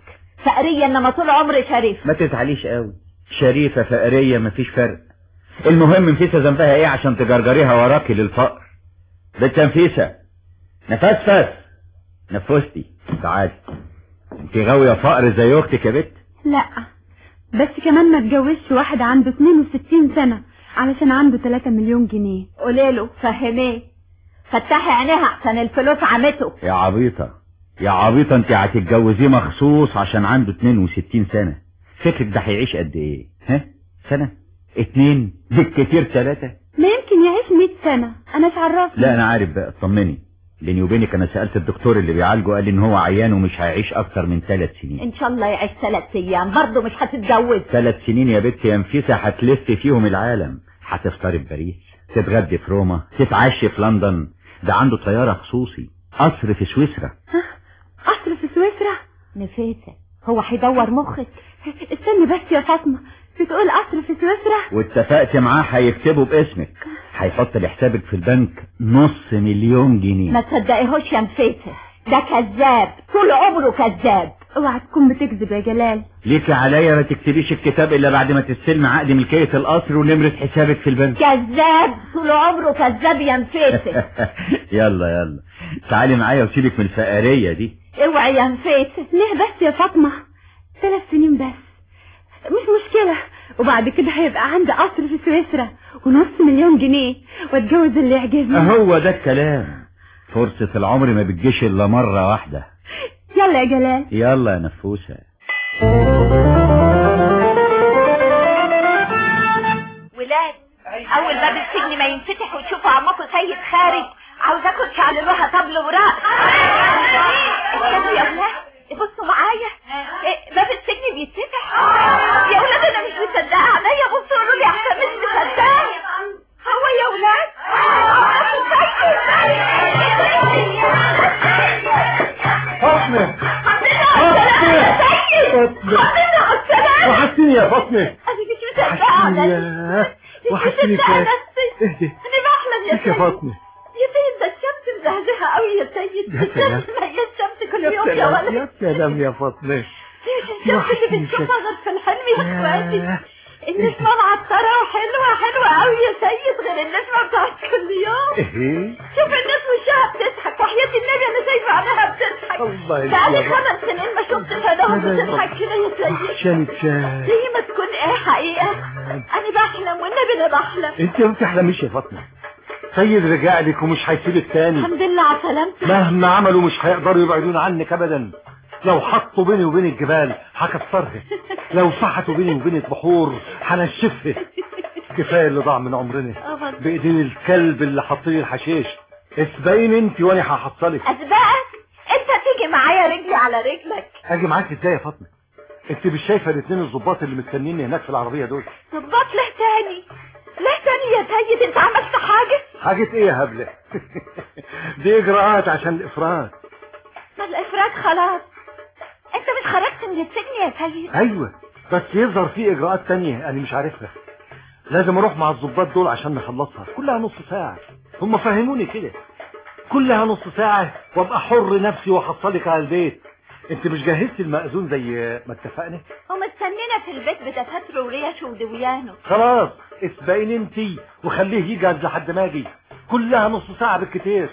فقرية انما طول عمري شريف. ما تزعليش قوي، شريفة فقرية مفيش فرق. المهم نفيسة ذنبها ايه عشان تجرجريها وراكي للفقر؟ بنت نفيسة نفسفس نفستي تعالي، انت غاوية فقر زي اختك يا بت؟ لا بس كمان ما اتجوزش واحد عنده اتنين وستين سنة علشان عنده تلاتة مليون جنيه. قوليله فهميه فتحي عينيها عشان الفلوس عمته. يا عبيطة يا عبيطة، انت هتتجوزيه مخصوص عشان عنده اتنين وستين سنة. فكرك ده هيعيش قد ايه؟ ها؟ سنة؟ اتنين؟ بالكتير تلاتة؟ ما يمكن يعيش مية سنة، انا مش عرفني. لا انا عارف بقى، اطمني. بيني وبينك انا سألت الدكتور اللي بيعالجه قال لي ان هو عيان ومش هيعيش اكتر من ثلاث سنين. ان شاء الله يعيش ثلاث ايام برضه مش هتتجوز. ثلاث سنين يا بنت يا نفيسة هتلف فيهم العالم، هتفطري في باريس، تتغدي في روما، تتعشي في لندن. ده عنده طيارة خصوصي، قصر في سويسرا. ها؟ قصر في سويسرا؟ نفيسة هو هيدور مخك. استني بس يا فاطمة، بتقول قصر في سويسرا؟ واتفقت معاه هيكتبه باسمك، هيحط لحسابك في البنك نص مليون جنيه. ما تصدقيهوش يا نفيسة، ده كذاب طول عمره كذاب. اوعى تكون بتكذب يا جلال. ليكي عليا ما تكتبيش الكتاب الا بعد ما تستلمي عقد ملكية القصر ونمرة حسابك في البنك. كذاب طول عمره كذاب يا نفيسة. يلا يلا تعالي معايا وسيبك من الفقرية دي. اوعي يا نفيسة. ليه بس يا فاطمة؟ ثلاث سنين بس مش مشكلة، وبعد كده هيبقى عندي قصر في سويسرا ونص مليون جنيه واتجوز اللي يعجبني. هو ده الكلام، فرصة العمر ما بتجيش الا مرة واحدة. يلا يا جلال. يلا يا نفوسة. ولاد اول باب السجن ما ينفتح وتشوفوا عمكم سيد خارج عاوزاكم تعللوها طبل وراء. استنوا يا ولاد بصوا معايا، باب السجن بيتفتح. يا ولاد انا مش مصدقه عينيا، بصوا قولوا لي احسن مش مصدقه. هو يا ولاد فاطمة فاطمة وحشتيني يا فاطمة. انا مش مصدقه وحشتيني كده. اهدي انا بحلم يا يا فاطمة. يا سيد ده الشمس مزهزهه قوي يا سيد. الشمس ما هي الشمس كل يوم يا ولد. يا سلام يا فاطمة. الشمس اللي بنشوفها غير في الحلم يا اخواتي. النسمة معطرة وحلوة حلوة قوي يا سيد غير النسمة بتاعت كل يوم. ايه شوف الناس وشها بتضحك وحياة النبي انا شايفة عينها بتضحك. الله بقالي خمس سنين ما شفتش عينها بتضحك كده يا سيد. عشانك شاي. زي ما تكون ايه حقيقة. انا بحلم والنبي انا بحلم. انت ما بتحلميش يا فاطمة، سيد رجع لك ومش هيسيبك تاني. الحمد لله على سلامتك. مهما عملوا مش هيقدروا يبعدون عنك ابدا. لو حطوا بيني وبين الجبال هكسرها، لو فحتوا بيني وبين البحور هنشفها. كفايه اللي ضاع من عمرنا بايدين الكلب اللي حاطين الحشيش. اسبقيني انت وانا هحصلك. اسبقك؟ انت تيجي معايا رجلي على رجلك. اجي معاك ازاي يا فاطمه؟ انت مش شايفه الاثنين الظباط اللي مستنيني هناك في العربيه دول؟ ظباط ليه تاني؟ ليه تاني يا سيد؟ انت عملت حاجه؟ حاجه ايه يا هبله؟ دي اجراءات عشان الافراج. ما الافراج خلاص. انت مش خرجت من السجن يا سيد؟ ايوه بس يظهر في اجراءات تانية انا مش عارفها. لازم اروح مع الضباط دول عشان نخلصها، كلها نص ساعة. هم فهموني كده، كلها نص ساعة وابقى حر نفسي واحصلك على البيت. انت مش جهزت المأذون زي ما اتفقنا؟ ومستنينا في البيت بدفاتره وريشه ودويانه. خلاص اسبقيني انت وخليه يجهز لحد ما اجي، كلها نص ساعة بالكتير.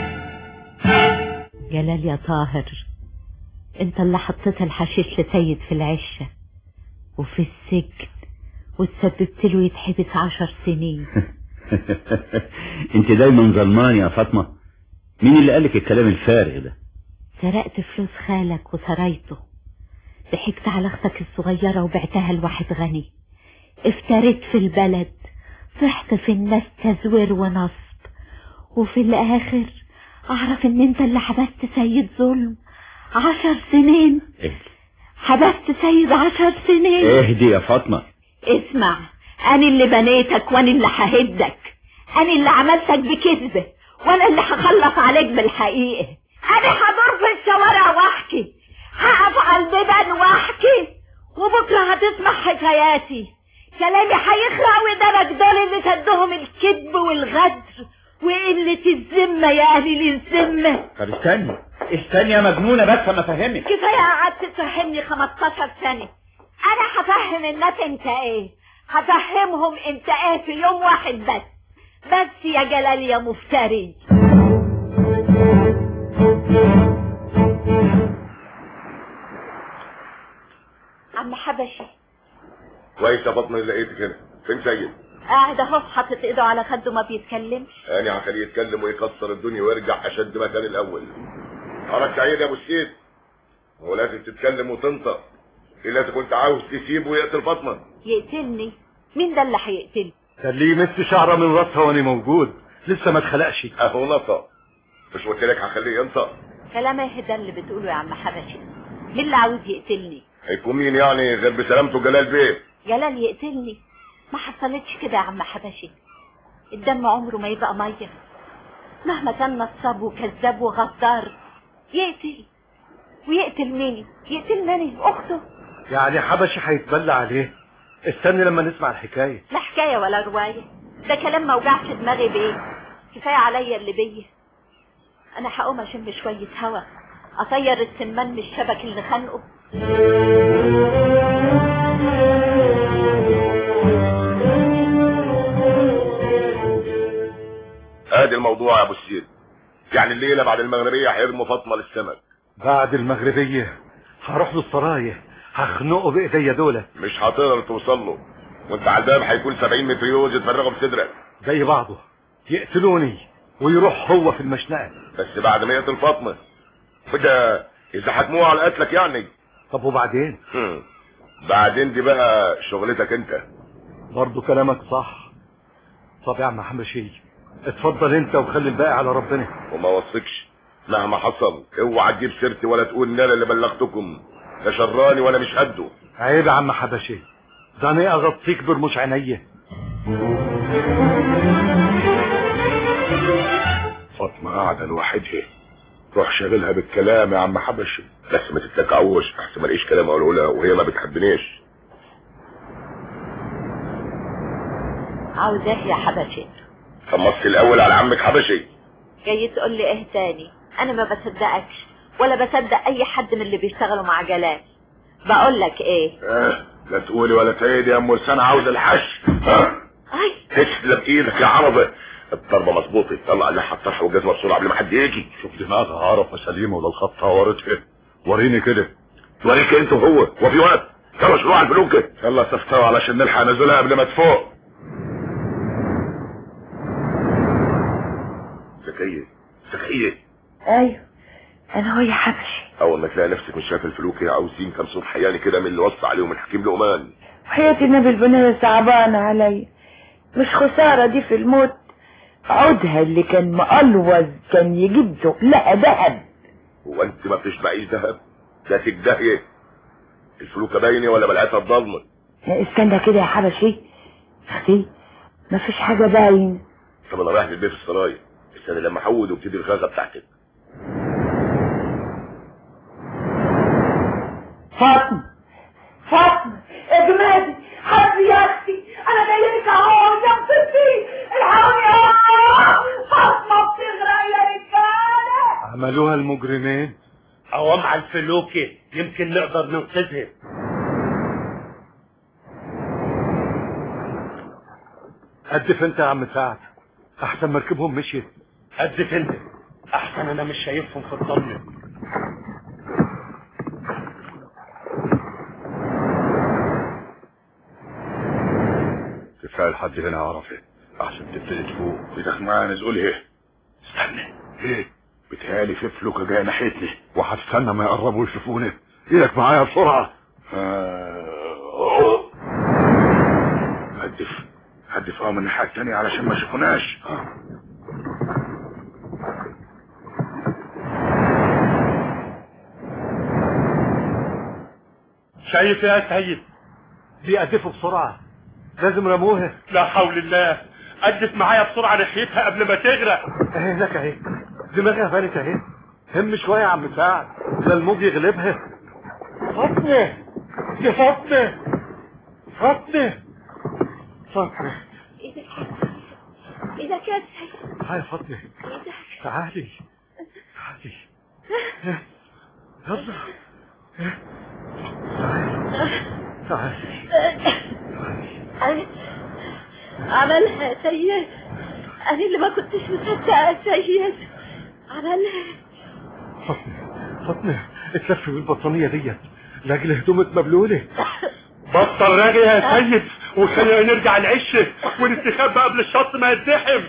جلال يا طاهر، انت اللي حطيت الحشيش لسيد في العشة وفي السجن وتسببت له يتحبس عشر سنين. انت دايما ظلمان يا فاطمة. مين اللي قالك الكلام الفارغ ده؟ سرقت فلوس خالك وسريته، ضحكت على اختك الصغيرة وبعتها لواحد غني، افتريت في البلد، صحت في الناس تزوير ونصب، وفي الاخر اعرف ان انت اللي حبست سيد ظلم عشر سنين. اهدي حبست سيد عشر سنين. اهدي يا فاطمة. اسمع، انا اللي بنيتك وانا اللي ههدك، انا اللي عملتك بكذبة وانا اللي هخلص عليك بالحقيقة. انا هدور في الشوارع واحكي، هقف على البيبان واحكي، وبكرة هتسمع حكاياتي. كلامي هيخلع ودانك دول اللي شدهم الكذب والغدر وقلة الذمة يا اهل الذمة. طب استني استني يا مجنونة بس ما فهمك. كفاية قعدت تفهمني خمستاشر سنة. انا هفهم الناس انت ايه، هفهمهم انت ايه في يوم واحد بس. بس يا جلال يا مفتري. عم حبشي. كويس يا فاطمه اللي لقيتك هنا. فين سيد؟ قاعد اهو حاطط ايده على خده ما بيتكلمش. انا هخليه يتكلم ويكسر الدنيا ويرجع اشد ما كان الاول. حرك سعيد يا ابو السيد. هو لازم تتكلم وتنطق الا اذا كنت عاوز تسيبه ويقتل فاطمه. يقتلني؟ مين ده اللي هيقتلني؟ خليه يمس شعره من راسها وانا موجود، لسه ما اتخلقش. اهو نطق. مش قلت لك هخليه ينطق؟ كلام ايه ده اللي بتقوله يا عم حبشي؟ مين اللي عاوز يقتلني؟ هيكون مين يعني غير بسلامته جلال بيه؟ جلال يقتلني؟ ما حصلتش كده يا عم حبشي. الدم عمره ما يبقى ميه، مهما كان نصاب وكذاب وغدار. يقتل ويقتل مين؟ يقتل مين؟ اخته. يعني حبشي هيتبلى عليه؟ استني لما نسمع الحكايه. لا حكايه ولا روايه، ده كلام ما وجعش دماغي بيه. كفايه عليا اللي بيه. انا هقوم اشم شويه هوا، اطير السمان من الشبك اللي خانقه. ادي الموضوع يا ابو السيد. يعني الليله بعد المغربيه هيرموا فاطمه للسمك. بعد المغربيه هروح له السرايا، هخنقه بايديا دول. مش هتقدر توصل له، وانت على الباب هيكون سبعين متريوز يتفرغوا بصدرك زي بعضه، يقتلوني ويروح هو في المشنقه. بس بعد ما يقتل فاطمه وده اذا حكموه على قتلك يعني. طب وبعدين؟ هم. بعدين دي بقى شغلتك انت. برضه كلامك صح. طب يا عم حبشي اتفضل انت وخلي الباقي على ربنا. وما وصيكش مهما حصل اوعى تجيب سيرتي ولا تقول ان انا اللي بلغتكم. لا شراني ولا مش قده. عيب يا عم حبشي، ده انا اغطيك برموش عينيا. فاطمه قاعده لوحدها، روح شاغلها بالكلام يا عم حبشي. بس ما تتلكعوش احسن ما الاقيش كلام اقوله لها وهي ما بتحبنيش. عاوز ايه يا حبشي؟ خلصت الاول على عمك حبشي. جاي تقول لي ايه تاني؟ انا ما بصدقكش ولا بصدق اي حد من اللي بيشتغلوا مع جلال. بقول لك ايه؟ اه لا تقولي ولا تعيدي يا ام لسان. عاوز الحش. ها اي تسلم ايدك يا عربه. الضربه مظبوطه. طلع اللحه الطرحه والجزمه بسرعه قبل ما حد يجي. شوف دماغها عرفه سليمه ولا الخطه ورتها. وريني كده. وريك انت وهو وفي وقت. يلا شروع على البلوكه. يلا صفتها علشان نلحق نزلها قبل ما تفوق. ذكيه ذكيه. ايوه انا هو يا حبشي. اول ما تلاقي نفسك مش شايف الفلوكه عاوزين كام صوت حياني كده من اللي وصى عليهم الحكيم لقمان. وحياة النبي البنية صعبانة علي. مش خسارة دي في الموت. عودها اللي كان مقلوز كان يجيب لا ذهب. هو انت ما بتشبعيش ذهب؟ ده تجدهيه. الفلوكه باينه ولا بلعتها الضلمه؟ استنى كده يا حبشي. اختي مفيش حاجة باين. طب انا رايح للبيت في السرايا. استنى لما احود وابتدي الغازه بتاعتك. فاطمة فاطمة اجمادي حبي يا اختي. انا جاي لك اهو يا مصيبتي. الحقوني اهو. فاطمة بتغرق يا رجالة. عملوها المجرمين. قوام على الفلوكة يمكن نقدر ننقذها. قدف انت يا عم سعد احسن مركبهم مشيت. قدف انت احسن انا مش شايفهم في الضلمه. كفايه لحد هنا عرفه احسن تبتدي تفوق. ايدك معايا نزقولها. استنى. ايه؟ بتهيالي في فلوكه جايه ناحيتنا وهتستنى ما يقربوا يشوفونا. ايدك معايا بسرعه. آه. هدف هدف اه من الناحيه التانيه علشان ما يشوفوناش. شايف يا سيد؟ بيقدفوا بسرعة، لازم رموها. لا حول الله. قدف معايا بسرعة ناحيتها قبل ما تغرق. اهي هناك اهي، دماغها فانت اهي. هم شوية يا عم سعد، لا الموج يغلبها. فاطمة يا فاطمة فاطمة فاطمة. ايدك ايدك يا سيد. هاي فاطمة تعالي تعالي. يلا تعالي أنا عملها يا سيد، أنا اللي ما كنتش مصدقة يا سيد، عملها. فاطمة فاطمة اتلفي بالبطانية ديت لاجل هدومك مبلولة. بطل راجع يا سيد وخلينا نرجع العش ونستخبى قبل الشط ما يتزحم.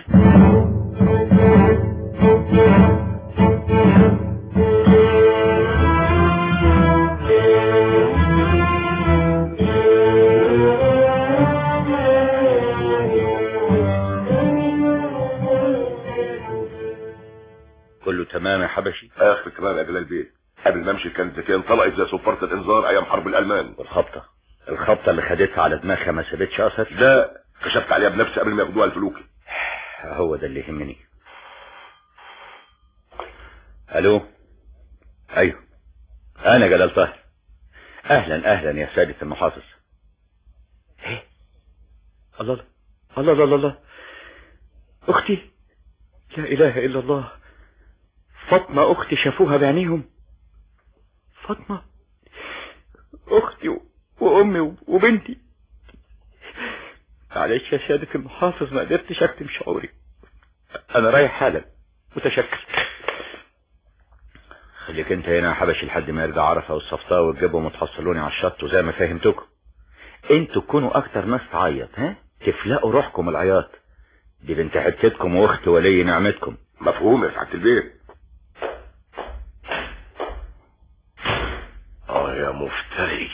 كله تمام يا حبشي؟ اخر كلام يا جلال بيه. قبل ما امشي كانت زكيه انطلقت زي صفاره الانذار ايام حرب الالمان. والخبطه الخبطه اللي خدتها على دماغها ما سابتش اثر؟ لا كشفت عليها بنفسي قبل ما ياخدوها الفلوكي. هو ده اللي يهمني. الو ايوه انا جلال طاهر. اهلا اهلا يا سيادة المحافظ. ايه الله الله الله الله الله اختي، لا اله الا الله، فاطمة اختي شافوها بعينيهم. فاطمة اختي وامي وبنتي. معلش يا سيادة المحافظ ما قدرتش اكتم شعوري، انا رايح حالا، متشكر. خليك انت هنا يا حبشي لحد ما يرجع عرفة والصفطاء وتجيبهم وتحصلوني على الشط، وزي ما فهمتكم انتوا تكونوا اكتر ناس تعيط، ها تفلقوا روحكم العياط. دي بنت حتتكم واخت ولي نعمتكم. مفهوم يا سعادة البيت. اه يا مفتري.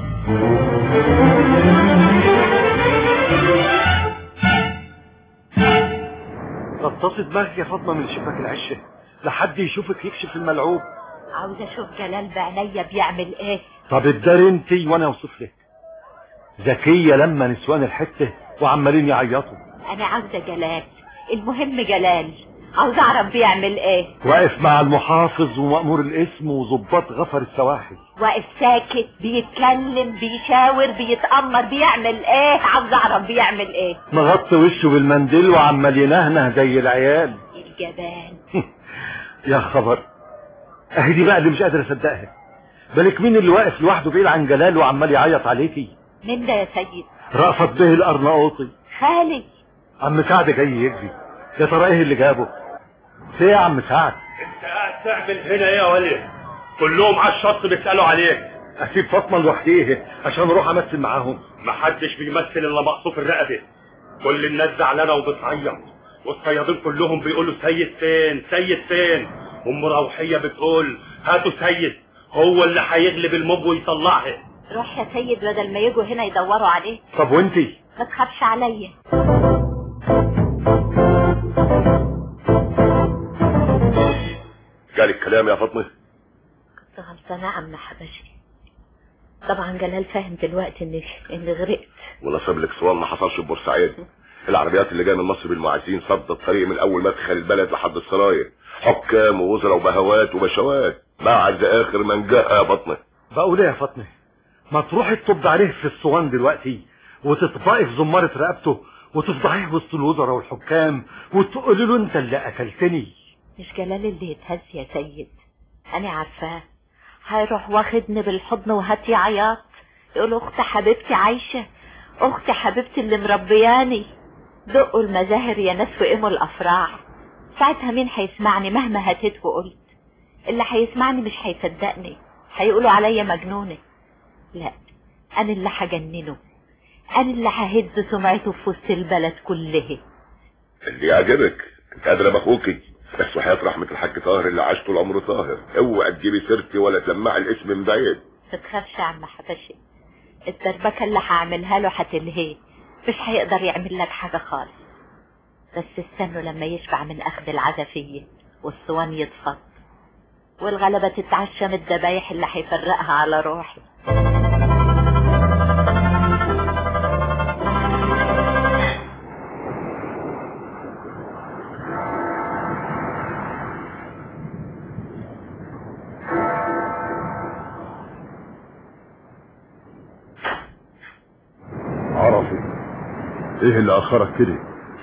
غطاسي دماغك يا فاطمة من شباك العشة لحد يشوفك يكشف الملعوب. عاوزة اشوف جلال بعينيا بيعمل ايه. طب اداري انتي وانا اوصف لك. زكية لما نسوان الحتة وعمالين يعيطوا. انا عاوزة جلال، المهم جلال، عاوزة اعرف بيعمل ايه. واقف مع المحافظ ومأمور الاسم وضباط غفر السواحل. واقف ساكت، بيتكلم بيشاور بيتأمر، بيعمل ايه؟ عاوزة اعرف بيعمل ايه. مغطي وشه بالمنديل وعمال ينهنه زي العيال. الجبان. يا خبر، اهي دي بقى اللي مش قادر اصدقها. بالك مين اللي واقف لوحده بعيد عن جلال وعمال يعيط عليكي؟ مين ده يا سيد؟ رأفت به الارناؤوطي. خالي. عم سعد جاي يجري، يا ترى ايه اللي جابه؟ ايه يا عم سعد؟ انت قاعد تعمل هنا ايه يا ولي؟ كلهم على الشط بيسألوا عليك. اسيب فاطمة لوحديها عشان اروح امثل معاهم؟ محدش بيمثل الا مقصوف الرقبة. كل الناس زعلانة وبتعيط، والصيادين كلهم بيقولوا سيد فين سيد فين. ام روحية بتقول هاتوا سيد، هو اللي هيغلب الموج ويطلعها. روح يا سيد بدل ما يجوا هنا يدوروا عليه. طب وانتي؟ ما تخافش عليا. جالي الكلام يا فاطمة؟ كنت غلطانة يا عم حبشي. طبعا جلال فاهم دلوقتي اني اني غرقت. ونصب لك سؤال ما حصلش في بورسعيد. العربيات اللي جايه من مصر بالمعازين صدت الطريق من اول مدخل البلد لحد السرايا، حكام ووزراء وبهوات وبشوات، بعد اخر من جاء يا فاطمة. بقول ايه يا فاطمة، ما تروحي تطب عليه في الصوان دلوقتي وتطبقي في زمارة رقبته وتفضحيه وسط الوزراء والحكام وتقولي له انت اللي اكلتني. مش جلال اللي يتهز يا سيد، انا عارفاه. هيروح واخدني بالحضن وهاتي عياط، يقول اخت حبيبتي عايشة، اخت حبيبتي اللي مربياني. دقوا المزاهر يا ناس وقيموا الافراح. ساعتها مين هيسمعني مهما هتيت وقلت؟ اللي هيسمعني مش هيصدقني، هيقولوا عليا مجنونة. لا، انا اللي هجننه، انا اللي ههز سمعته في وسط البلد كله. اللي يعجبك، انت قادرة باخوكي، بس وحياة رحمة الحاج طاهر اللي عاش طول عمره طاهر اوعى تجيبي سيرتي ولا تلمعي الاسم من بعيد. ما تخافش يا عم حبشي، الدربكة اللي هعملها له هتلهيه، مش هيقدر يعمل لك حاجة خالص. بس استنوا لما يشبع من اخذ العزفية والصوان يتفض والغلبة تتعشى من الذبايح اللي هيفرقها على روحي. عرفي ايه اللي اخرك كده؟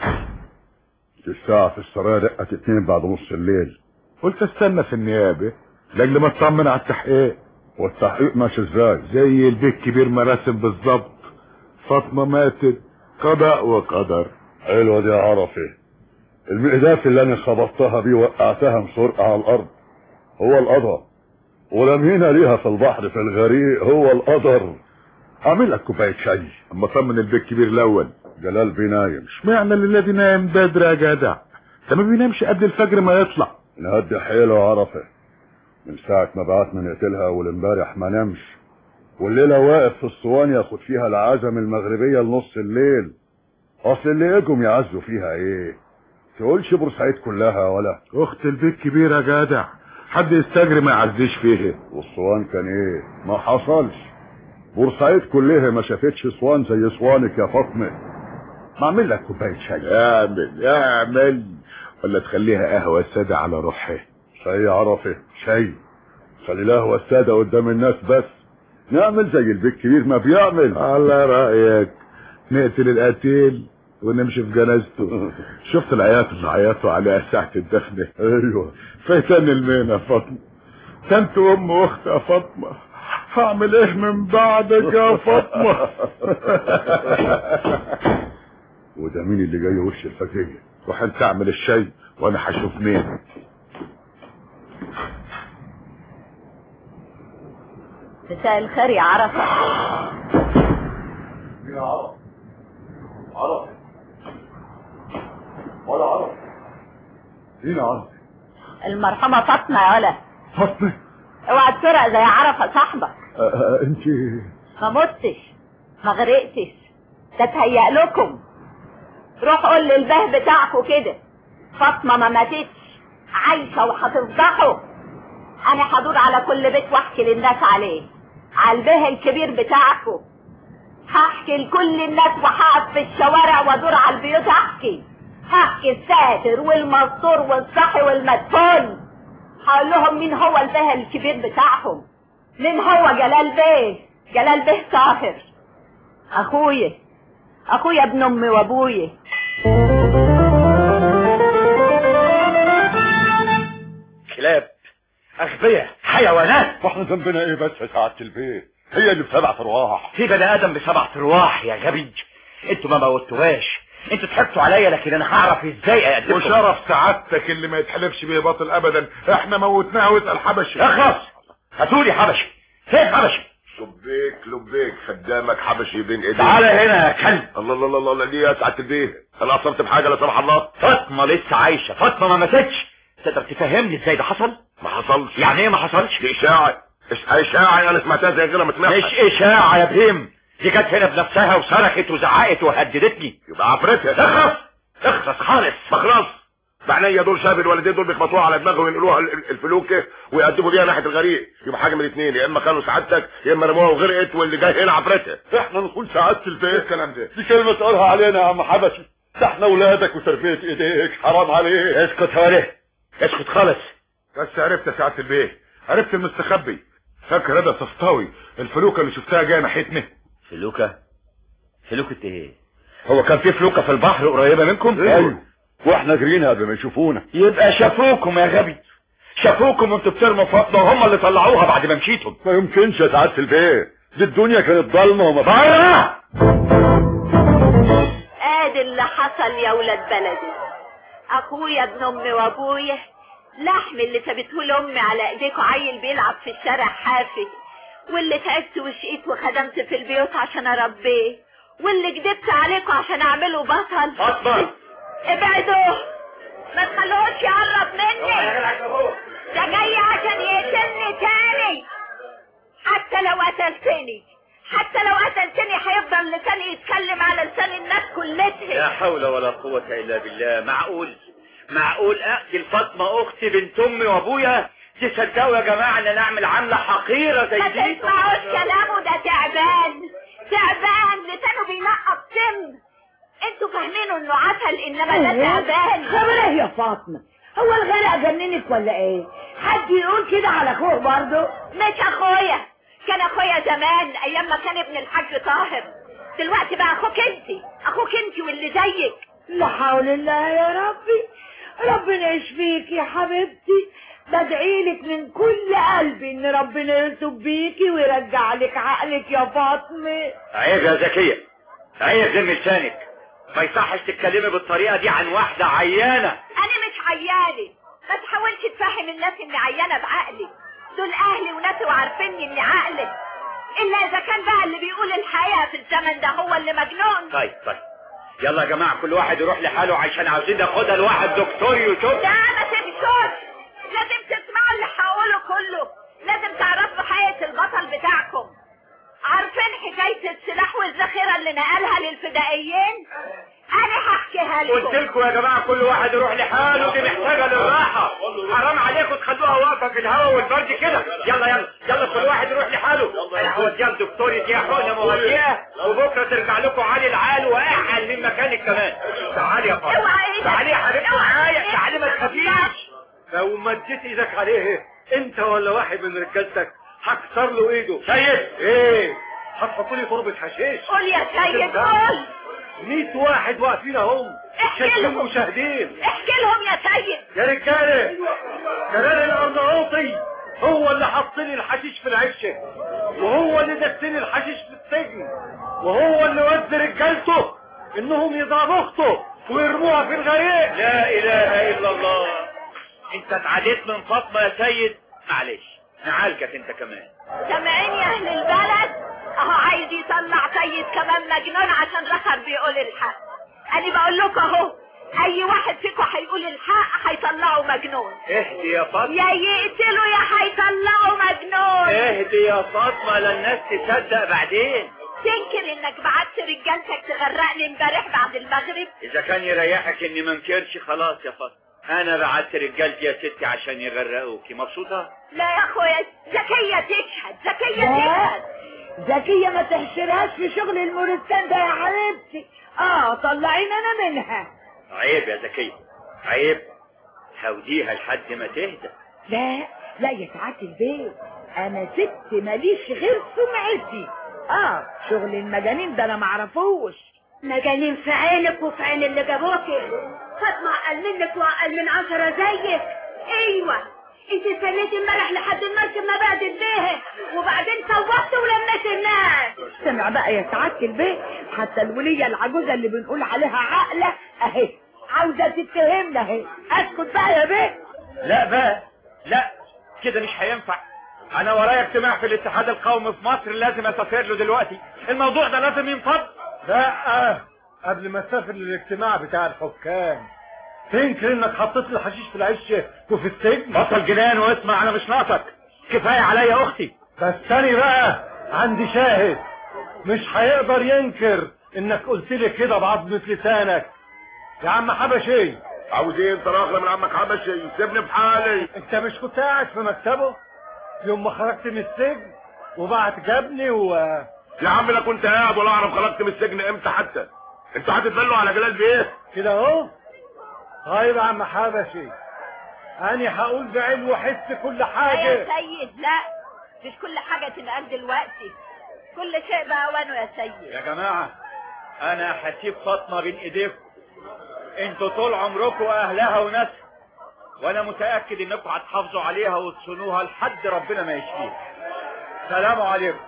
الساعة في السرايا دقت اتنين بعد نص الليل، قلت استنى في النيابة لاجل ما اطمن على التحقيق. والتحقيق ماشي ازاي؟ زي البيت كبير مراسم بالظبط. فاطمه ماتت قضاء وقدر. حلوه دي يا عرفي. المقداف اللي انا خبطتها بيه وقعتها مسرقه على الارض هو القدر، ولمينا ليها في البحر في الغريق هو القدر. اعمل لك كوبايه شاي اما اطمن البيت كبير الاول. جلال بينايم. اشمعنى الليله دي نايم بدري يا جدع؟ ده ما بينامش قبل الفجر ما يطلع. نهدي حيله يا عرفه، من ساعه ما بعتنا نقتلها والامبارح ما نامش، والليله واقف في الصوان ياخد فيها العزم المغربيه لنص الليل. اصل اللي يجوا يعزوا فيها ايه؟ تقولش بورسعيد كلها ولا اخت البيت كبير يا جدع، حد يستجري ما يعزيش فيه. والصوان كان ايه؟ ما حصلش. بورسعيد كلها ما شافتش صوان زي صوانك يا فاطمه. ما اعمل لك كوبايه شاي. اعمل اعمل ولا تخليها قهوه ساده على روحها. شاي يا عرفه شاي. خلي القهوه الساده قدام الناس بس، نعمل زي البيت كبير ما بيعمل. على رايك نقتل القتيل ونمشي في جنازته. شفت العياط اللي عيطوا عليها ساعه الدفن؟ ايوه فايتاني المين يا فاطمه. كنت ام واخت يا فاطمه، هعمل ايه من بعدك يا فاطمه؟ وده مين اللي جاي وش الفجريه؟ روح انت اعمل الشاي وانا هشوف مين. مساء الخير يا عرفه. يا عرفه عرفه ولا عرفه مين يا عرفه؟ المرحومه فاطمه يا ولا. فاطمه؟ اوعى تسرق زي عرفه صاحبك. انت ما متش ما غرقتش، ده تهيأ لكم. روح قول للبه بتاعكوا كده فاطمه ما ماتتش، عايشه وهتفضحوا. انا هدور على كل بيت واحكي للناس عليه، على البه الكبير بتاعكوا. هحكي لكل الناس وهقف في الشوارع وادور على البيوت احكي. هحكي الساتر والمستور والصحي والمدفون. هقول لهم مين هو البه الكبير بتاعهم، مين هو جلال بيه. جلال بيه طاهر اخويا، اخويا ابن امي وابويا. كلاب، اغبياء، حيوانات. واحنا ذنبنا ايه بس يا سعاده البيت؟ هي اللي بسبع ارواح. في بني ادم بسبع ارواح يا غبي. انتوا ما موتوهاش، انتوا ضحكتوا عليا، لكن انا هعرف ازاي اقدمكم. وشرف سعادتك اللي ما يتحلفش بيه باطل ابدا. احنا موتناها واسال حبشي. اخلص، هاتولي حبشي. فين حبشي؟ لبيك لبيك خدامك حبشي بين ايديك. تعالى هنا يا كلب. الله الله الله الله ليه يا سعاده البيه؟ انا قصرت بحاجه لا سمح الله؟ فاطمه لسه عايشه، فاطمه ما ماتتش. تقدر تفهمني ازاي ده حصل؟ ما حصلش. يعني ايه ما حصلش؟ دي اشاعه. اشاعه انا سمعتها زي غيرها ما سمعتها. مش اشاعه يا بهيم، دي جت هنا بنفسها وصرخت وزعقت وهددتني. يبقى عفرتها. اخلص اخلص خالص. بخلص. معنيه دول شاب الوالدين دول بيخبطوها على دماغهم وينقلوها الفلوكه ويقدموا بيها ناحيه الغريق. يبقى حاجه من الاثنين، يا اما خانوا سعادتك يا اما رموها وغرقت واللي جاي هنا عفرتها. احنا نقول سعاده البيت الكلام ده؟ دي كلمه تقولها علينا يا عم حبشي. ده احنا ولادك وتربيه ايديك، حرام عليك. اسكت يا وليه، اسكت خالص. بس عرفت يا سعاده البيه، عرفت المستخبي. فاكر هذا صفطاوي الفلوكه اللي شفتها جايه ناحيتنا؟ فلوكه؟ فلوكه ايه؟ هو كان في فلوكه في البحر قريبه منكم؟ ايوه، واحنا جرينا قبل ما يشوفونا. يبقى شافوكم يا غبي، شافوكم وانتوا بترموا فاطمه وهم اللي طلعوها بعد ما مشيتم. ما يمكنش يا سعاده البيه، دي الدنيا كانت ضلمه وما بره. ادي اللي حصل يا ولاد بلدي. اخويا ابن امي وابويا، لحم اللي سابته لامي على ايديكوا عيل بيلعب في الشارع حافي، واللي تعبت وشقيت وخدمت في البيوت عشان اربيه، واللي كدبت عليكوا عشان اعمله بطل. فاطمه ابعدوا، ما تخلوهوش يقرب مني، ده جاي عشان يقتلني تاني. حتى لو قتلتني، حتى لو قتلتني هيفضل لساني يتكلم على لسان الناس كلتها. لا حول ولا قوة الا بالله. معقول معقول اقتل فاطمة اختي بنت امي وابويا؟ تصدقوا يا جماعة ان انا اعمل عملة حقيرة زي دي؟ ما تسمعوش كلامه، ده تعبان تعبان لسانه بينقط سم. انتوا فاهمينه انه عسل، انما ده تعبان. خبر ايه يا فاطمه؟ هو الغرق جننك ولا ايه؟ حد يقول كده على اخوه برضه؟ مش اخويا، كان اخويا زمان ايام ما كان ابن الحاج طاهر. دلوقتي بقى اخوك انت، اخوك انت واللي زيك. لا حول الله يا ربي، ربنا يشفيك يا حبيبتي. بدعيلك من كل قلبي ان ربنا يلطف بيكي ويرجع لك عقلك يا فاطمه. عيب يا زكيه، عيب زي لسانك، ما يصحش تتكلمي بالطريقه دي عن واحده عيانه. انا مش عيانه، ما تحاولش تفهم الناس اني عيانه بعقلي، دول اهلي وناسي وعارفيني اني عقلي، الا اذا كان بقى اللي بيقول الحقيقه في الزمن ده هو اللي مجنون. طيب طيب يلا يا جماعه كل واحد يروح لحاله عشان عاوزين ناخدها لواحد دكتور يشوف. لا ما تمشوش، لازم تسمعوا اللي هقوله كله، لازم تعرفوا حقيقه البطل بتاعكم. عارفين حكايه السلاح والذخيره اللي نقلها للفدائيين؟ انا هحكيها لكم. قلت لكم يا جماعه كل واحد يروح لحاله، دي محتاجه للراحه، حرام عليكم تخلوها واقفه في الهواء والبرد كده. يلا يلا يلا كل واحد يروح لحاله، انا هوديها لدكتور يديها حقنه مغذيه وبكره ترجع لكم عالي العال واحل من مكانك كمان. تعالي يا فاطمه، تعالي يا حبيبتي معايا، تعالي ما تخافيش. لو مديت ايدك عليه انت ولا واحد من رجالتك هكسر له ايده. سيد ايه هتحط لي تربه حشيش؟ قول يا سيد قول. مية واحد واقفين اهم شايفين مشاهدين. احكي لهم يا سيد. يا رجاله جلال الارناؤوطي هو اللي حط لي الحشيش في العشه، وهو اللي دسني الحشيش في السجن، وهو اللي ودى رجالته انهم يضربوا اخته ويرموها في الغريق. لا اله الا الله. انت اتعديت من فاطمه يا سيد، معلش نعالجك انت كمان. سامعين يا اهل البلد؟ اهو عايز يطلع سيد كمان مجنون عشان رخر بيقول الحق. انا بقول لكم اهو اي واحد فيكم هيقول الحق هيطلعه مجنون. اهدي يا فاطمه. يا يقتلوا يا هيطلعوا مجنون. اهدي يا فاطمه لا الناس تصدق بعدين. تنكر انك بعت رجالتك تغرقني امبارح بعد المغرب؟ اذا كان يريحك اني ما انكرش خلاص يا فاطمه، انا بعت رجالتي يا ستي عشان يغرقوكي. مبسوطه؟ لا يا اخويا، زكيه تشهد، زكيه تشهد. زكيه ما تحشرهاش في شغل المورستان ده يا حبيبتي. اه طلعين انا منها. عيب يا زكيه عيب، هوديها لحد ما تهدى. لا لا يا سعاده البيت، انا ست ماليش غير سمعتي. اه شغل المجانين ده انا معرفوش. مجانين في عينك وفي عين اللي جابوكي. فاطمه اقل منك واقل من عشرة زيك. ايوه انت استنيتي امبارح لحد المركب ما بعد البيه وبعدين صوتت ولميت الناس. سمع بقى يا سعاده البيت، حتى الوليه العجوزه اللي بنقول عليها عاقله اهي عاوزه تتهمنا اهي. اسكت بقى يا بيه. لا بقى لا كده مش هينفع، انا ورايا اجتماع في الاتحاد القومي في مصر لازم اسافر له دلوقتي، الموضوع ده لازم ينفض. لا قبل ما تسافر للاجتماع بتاع الحكام تنكر انك حطيت لي حشيش في العشه وفي السجن. بطل جنان واسمع، انا مش ناقصك، كفايه عليا اختي. بس تاني بقى عندي شاهد مش هيقدر ينكر انك قلت لي كده بعضمة لسانك. يا عم حبشي عاوز ايه انت راغله من عمك حبشي؟ سيبني بحالي. انت مش كنت قاعد في مكتبه يوم ما خرجت من السجن وبعت جابني و يا عم لا كنت قاعد ولا اعرف خرجت من السجن امتى حتى. انتوا هتتبلوا على جلال بيه كده اهو. طيب يا عم حبشي انا هقول بعلم وحس كل حاجه. يا سيد لا مش كل حاجه تنقال دلوقتي، كل شيء بأوانه يا سيد. يا جماعه انا هسيب فاطمه بين ايديكم، انتوا طول عمركم اهلها وناسها، وانا متاكد انكم هتحافظوا عليها وتصونوها لحد ربنا ما يشفيها. سلام عليكم.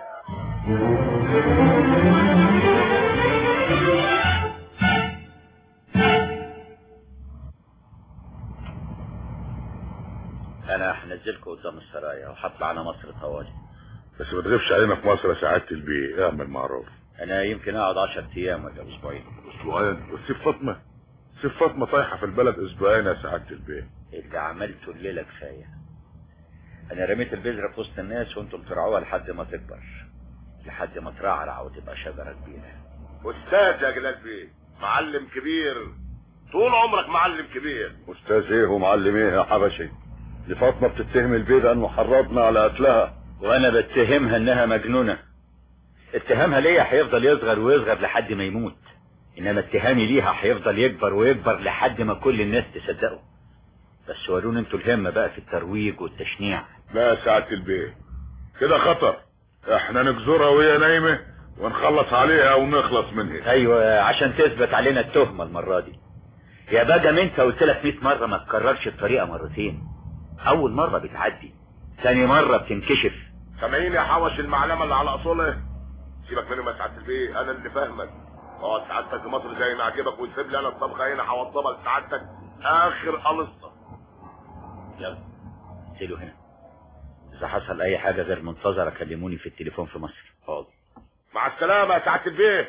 انا هنزلكم قدام السرايا وهطلع على مصر طوالي. بس ما تغيبش علينا في مصر يا سعاده البيه، اعمل معروف. انا يمكن اقعد عشر ايام ولا اسبوعين. اسبوعين؟ وسيب فاطمه سيب فاطمه طايحه في البلد اسبوعين يا سعاده البيه. اللي عملته الليله كفايه. انا رميت البذره في وسط الناس وانتم ترعوها لحد ما تكبر، لحد ما ترعرع وتبقى شجره كبيره. استاذ يا جلال بيه، معلم كبير، طول عمرك معلم كبير. استاذ ايه ومعلم ايه يا حبشي؟ دي فاطمه بتتهم البيه انه حرضنا على قتلها، وانا بتهمها انها مجنونه. اتهامها ليا هيفضل يصغر ويصغر لحد ما يموت، انما اتهامي ليها هيفضل يكبر ويكبر لحد ما كل الناس تصدقه. بس وروني انتوا الهمه بقى في الترويج والتشنيع. لا يا سعاده البيه كده خطر، احنا نجزرها وهي نايمه ونخلص عليها ونخلص منها. ايوه عشان تثبت علينا التهمه المره دي. يا بقى انت قلت لك مية مره ما تكررش الطريقه مرتين. اول مرة بتعدي، ثاني مرة بتنكشف. سامعين يا حوش المعلمة اللي على اصولها؟ سيبك منهم يا سعادة البيه، انا اللي فاهمك. اقعد سعادتك في مصر زي ما عجبك وتسيب لي انا الطبخة هنا هوضبها لسعادتك اخر قلصة. يلا انزلوا هنا، اذا حصل اي حاجة غير منتظرة كلموني في التليفون في مصر. حاضر. مع السلامة يا سعادة البيه.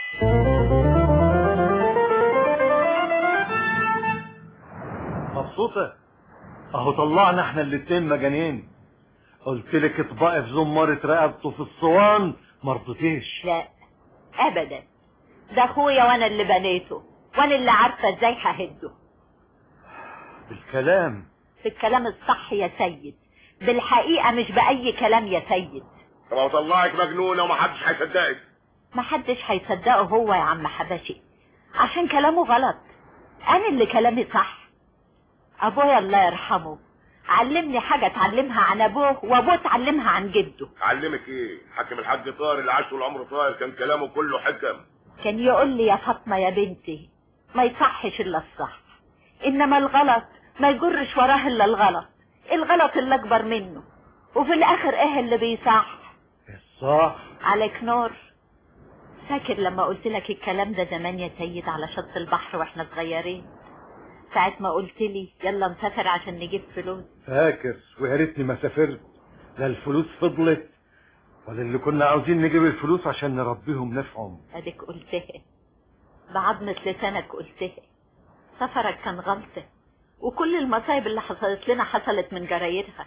مبسوطة؟ اهو طلعنا احنا الاتنين مجانين. قلت لك اطبقي في زمارة رقبته في الصوان ما رضيتيش. لا ابدا، ده اخويا وانا اللي بنيته وانا اللي عارفه ازاي ههده. بالكلام؟ بالكلام الصح يا سيد، بالحقيقه مش باي كلام يا سيد. طب اطلعك مجنونه ومحدش هيصدقك. محدش هيصدقه هو يا عم حبشي، عشان كلامه غلط. انا اللي كلامي صح. ابويا الله يرحمه علمني حاجه اتعلمها عن ابوه، وابوه اتعلمها عن جده. علمك ايه؟ حاكم الحاج طاهر اللي عاش طول عمره طاهر كان كلامه كله حكم. كان يقول لي يا فاطمه يا بنتي ما يصحش الا الصح، انما الغلط ما يجرش وراه الا الغلط، الغلط اللي اكبر منه، وفي الاخر ايه اللي بيصح؟ الصح. عليك نور. فاكر لما قلت لك الكلام ده زمان يا سيد على شط البحر واحنا صغيرين، ساعة ما قلت لي يلا نسافر عشان نجيب فلوس؟ فاكر، ويا ريتني ما سافرت، لا الفلوس فضلت ولا اللي كنا عاوزين نجيب الفلوس عشان نربيهم نفعهم. اديك قلتها بعضمة لسانك، قلتها. سفرك كان غلطة، وكل المصايب اللي حصلت لنا حصلت من جرايرها.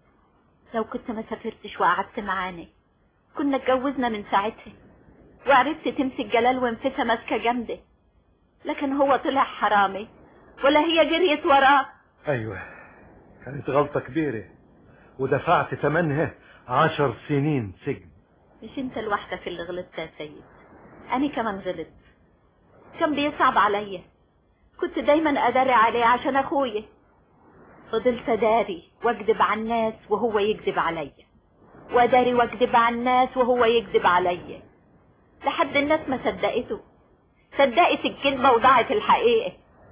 لو كنت ما سافرتش وقعدت معانا كنا اتجوزنا من ساعتها، وعرفت تمسك جلال وانفسه ماسكه جامده، لكن هو طلع حرامي ولا هي جريت وراه. ايوه كانت غلطة كبيرة ودفعت ثمنها عشر سنين سجن. مش انت لوحدك اللي غلطت يا سيد، انا كمان غلط. كان بيصعب عليا، كنت دايما اداري عليه عشان اخويا. فضلت اداري واكذب على الناس وهو يكذب عليا، واداري واكذب على الناس وهو يكذب عليا، لحد الناس ما صدقته، صدقت الكلمة وضاعت الحقيقة.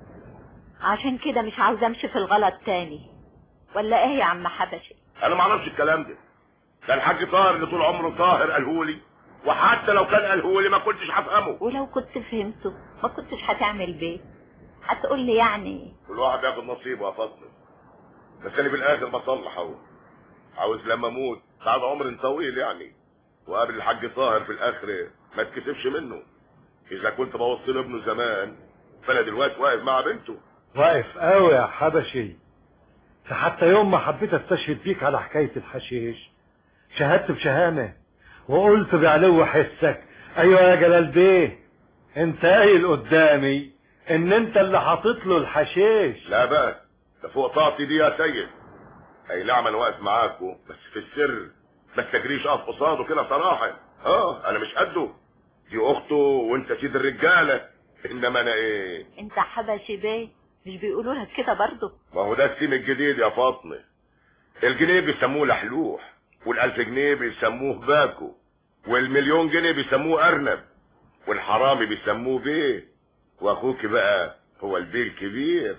عشان كده مش عاوزة امشي في الغلط تاني. ولا ايه يا عم حبشي؟ انا ما اعرفش الكلام ده، ده الحاج طاهر اللي طول عمره طاهر قالهولي، وحتى لو كان قالهولي ما كنتش هفهمه. ولو كنت فهمته ما كنتش هتعمل بيه. هتقول لي يعني كل واحد بياخد نصيبه يا فاطمه، بس انا في الاخر بصلح اهو. عاوز لما اموت بعد عمر طويل يعني وقابل الحاج طاهر في الاخر ما تكسبش منه. اذا كنت بوصل ابنه زمان فانا دلوقتي واقف مع بنته. واقف قوي يا حبشي، فحتى يوم ما حبيت استشهد بيك على حكاية الحشيش شهدت بشهامة وقلت بعلو حسك ايوه يا جلال بيه، انت قايل قدامي ان انت اللي حاطط له الحشيش. لا بقى ده فوق طاقتي دي يا سيد. اي نعم انا واقف معاكم بس في السر، ما تجريش اقف قصاده كده صراحه. اه انا مش قده، دي اخته وانت سيد الرجاله، انما انا ايه؟ انت حبشي بيه، مش بيقولوا لك كده برضه؟ ما هو ده السيم الجديد يا فاطمه. الجنيه بيسموه لحلوح، والالف جنيه بيسموه باكو، والمليون جنيه بيسموه ارنب، والحرامي بيسموه بيه، واخوك بقى هو البيه الكبير.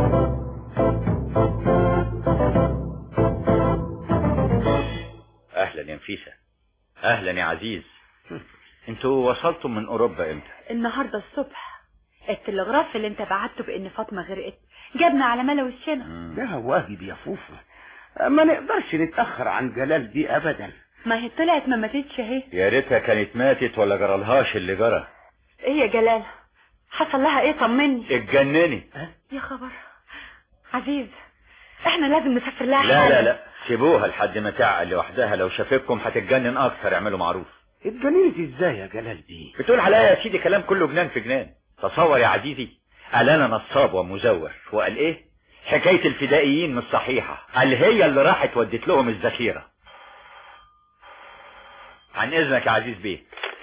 اهلا يا نفيسة. اهلا يا عزيز. انتوا وصلتوا من اوروبا امتى؟ النهارده الصبح. التلغراف اللي انت بعته بان فاطمه غرقت جابنا على ملا وشنا. ده واجب يا فوفو، ما نقدرش نتاخر عن جلال دي ابدا. ما هي طلعت ما ماتتش اهي. يا ريتها كانت ماتت ولا جرالهاش اللي جرى. ايه يا جلال حصل لها ايه؟ طمني. اتجننت. يا خبر. عزيز احنا لازم نسافر لها. لا لا لا سيبوها لحد ما تعقل لوحدها، لو شافتكم هتتجنن اكتر. اعملوا معروف. اتجننت ازاي يا جلال دي؟ بتقول عليا يا سيدي كلام كله جنان في جنان. تصور يا عزيزي، قال انا نصاب ومزور، وقال ايه حكاية الفدائيين مش صحيحة، قال هي اللي راحت ودت لهم الذخيرة. عن اذنك يا عزيز بيه.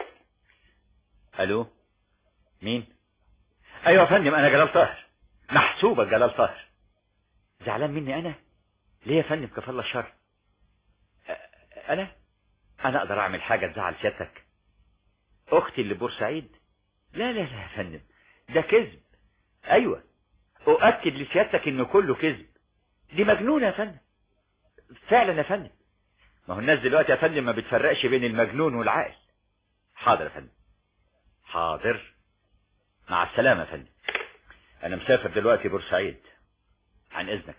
الو مين؟ ايوه يا فندم انا جلال طاهر، محسوبة جلال طاهر. زعلان مني انا؟ ليه يا فندم كفى الله الشر؟ انا انا اقدر اعمل حاجة تزعل سيادتك؟ اختي اللي بورسعيد؟ لا لا لا يا فندم ده كذب. ايوه اؤكد لسيادتك انه كله كذب. دي مجنونة يا فندم، فعلا يا فندم. ما هو الناس دلوقتي يا فندم ما بتفرقش بين المجنون والعاقل. حاضر يا فندم، حاضر، مع السلامة يا فندم. انا مسافر دلوقتي بورسعيد، عن اذنك.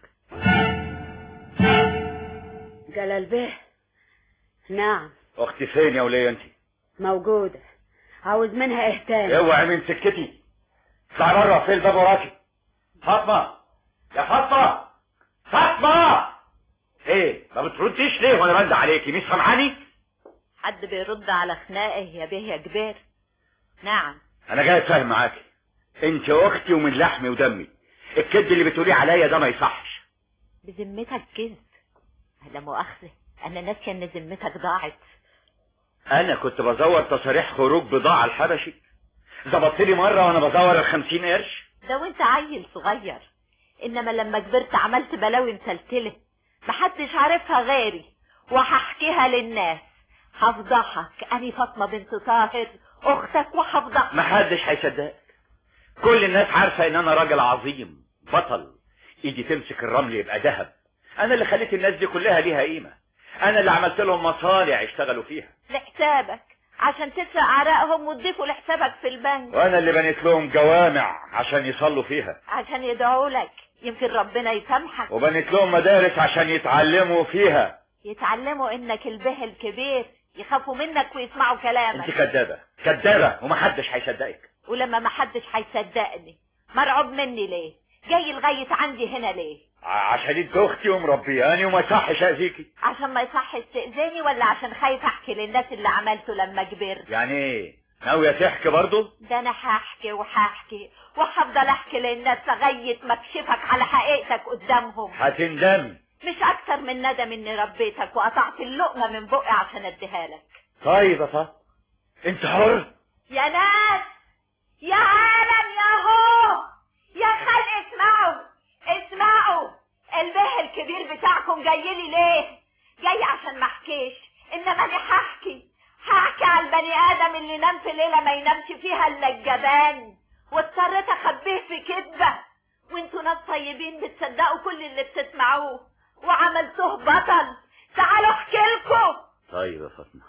جلال بيه. نعم. اختي فين يا وليه انت؟ موجودة. عاوز منها ايه تاني؟ اوعي من سكتي، اطلعي بره في الباب وراكي. فاطمة يا فاطمة، فاطمة ايه ما بترديش ليه وانا بند عليكي؟ مش سامعاني؟ حد بيرد على خناقه يا بيه يا كبير؟ نعم. انا جاي اتفاهم معاكي، انت اختي ومن لحمي ودمي، الكذب اللي بتقوليه عليا ده ما يصحش. بذمتك كذب؟ لا مؤاخذة، انا ناسيه ان ذمتك ضاعت. انا كنت بزور تصاريح خروج بضاعة الحبشي، ظبطت لي مرة وانا بزور الخمسين قرش. ده وانت عيل صغير، انما لما كبرت عملت بلاوي مسلسلة محدش عارفها غيري، وهحكيها للناس. هفضحك، اني فاطمة بنت طاهر اختك، وهفضحك. محدش هيصدقك، كل الناس عارفة ان انا راجل عظيم بطل، ايدي تمسك الرمل يبقى ذهب. انا اللي خليت الناس دي كلها ليها قيمة، انا اللي عملت لهم مصانع يشتغلوا فيها لحسابك عشان تسرق عرقهم وتضيفوا لحسابك في البنك، وانا اللي بنيت لهم جوامع عشان يصلوا فيها، عشان يدعوا لك يمكن ربنا يسامحك، وبنيت لهم مدارس عشان يتعلموا فيها، يتعلموا انك البه الكبير، يخافوا منك ويسمعوا كلامك. انت كدابة كدابة ومحدش هيصدقك. ولما محدش هيصدقني مرعوب مني ليه؟ جاي لغاية عندي هنا ليه؟ عشان انت اختي ومربياني وما يصحش اذيكي. عشان ما يصحش تأذيني ولا عشان خايف احكي للناس اللي عملته لما كبرت؟ يعني ايه؟ ناوية تحكي برضو؟ ده انا هحكي وهحكي وهفضل احكي للناس لغاية ما اكشفك على حقيقتك قدامهم. هتندم. مش اكتر من ندم اني ربيتك وقطعت اللقمة من بقي عشان اديها لك. طيب يا فاطمة انت حر. يا ناس، يا عالم، يا هو، يا خلق اسمعوا اسمعوا، البه الكبير بتاعكم جاي لي ليه؟ جاي عشان ما احكيش، انما انا هحكي هحكي على البني ادم اللي نام في ليله ما ينامش فيها الا الجبان، واضطريت اخبيه في كذبه، وانتوا ناس طيبين بتصدقوا كل اللي بتسمعوه وعملتوه بطل. تعالوا احكي لكم. طيب يا فاطمة،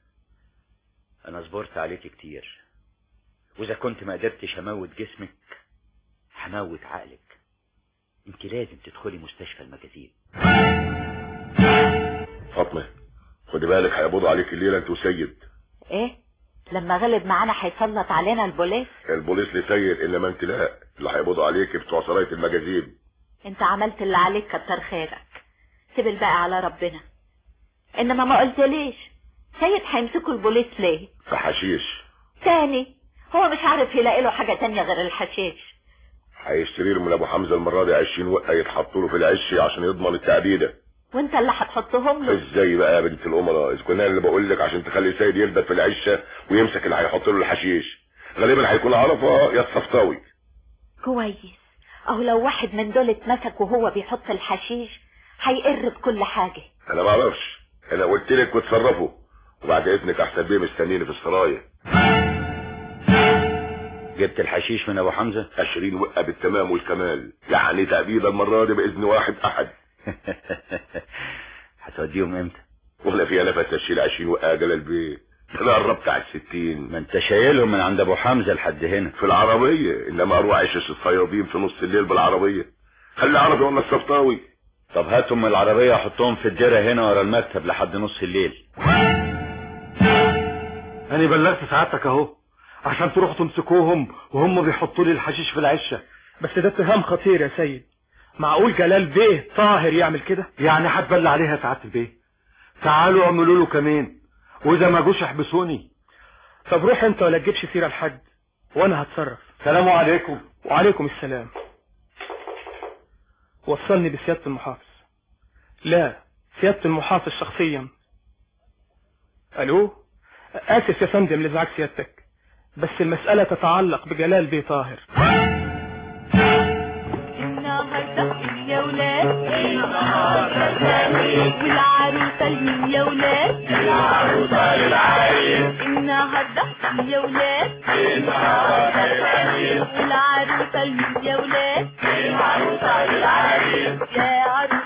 انا صبرت عليك كتير، واذا كنت ما قدرتش اموت جسمك هموت عقلك. انت لازم تدخلي مستشفى المجازين. فاطمة خدي بالك هيقبضوا عليك الليلة انت وسيد. ايه؟ لما غلب معانا هيسلط علينا البوليس؟ البوليس لسيد انما انت لا، اللي هيقبضوا عليك بتوع سراية المجازين. انت عملت اللي عليك كتر خيرك، سيب الباقي على ربنا. انما ما قلتليش سيد هيمسكوا البوليس ليه؟ في حشيش تاني؟ هو مش عارف يلاقي له حاجة تانية غير الحشيش. هيشتري له من ابو حمزة المرة دي عشرين وقة يتحطوا له في العش عشان يضمن التعبيدة. وانت اللي هتحطهم له؟ ازاي بقى يا بنت الامراء؟ اذا كنا اللي بقول لك عشان تخلي سيد يلبس في العشه ويمسك اللي هيحط له الحشيش، غالبا هيكون عرفه يا الصفطاوي. كويس، او لو واحد من دول اتمسك وهو بيحط الحشيش هيقر بكل حاجه. انا ما اعرفش، انا قلت لك وتصرفوا، وبعد اذنك احسن بيه مستنيني في السرايا. جبت الحشيش من ابو حمزة؟ عشرين وقة بالتمام والكمال، يعني تأبيد المرة دي باذن واحد احد. هتوديهم امتى؟ ولا في انا فتشيل عشرين وقة يا جلال بيه، انا قربت على الستين. ما انت شايلهم من عند ابو حمزة لحد هنا في العربية، انما اروح عشش الصيادين في نص الليل بالعربية؟ خلي عربي ولا الصفطاوي. طب هاتهم من العربية وحطهم في الديرة هنا ورا المكتب لحد نص الليل. انا بلغت سعادتك اهو عشان تروحوا تمسكوهم وهم بيحطوا لي الحشيش في العشه. بس ده اتهام خطير يا سيد، معقول جلال بيه طاهر يعمل كده؟ يعني هتبلى عليها سعادة البيه؟ تعالوا اعملوا له كمان، واذا ما جوش احبسوني. طب روح انت ولا تجيبش سيره لحد وانا هتصرف. سلام عليكم. وعليكم السلام. وصلني بسيادة المحافظ. لا، سيادة المحافظ شخصيا. الو، اسف يا فندم لازعاج سيادتك، بس المسألة تتعلق بجلال بيه طاهر. النهارده يا ولاد والعروسه لمين يا ولاد؟ العروسه للعريس. النهارده يا ولاد والعروسه لمين يا ولاد؟ العروسه للعريس. يا عروسه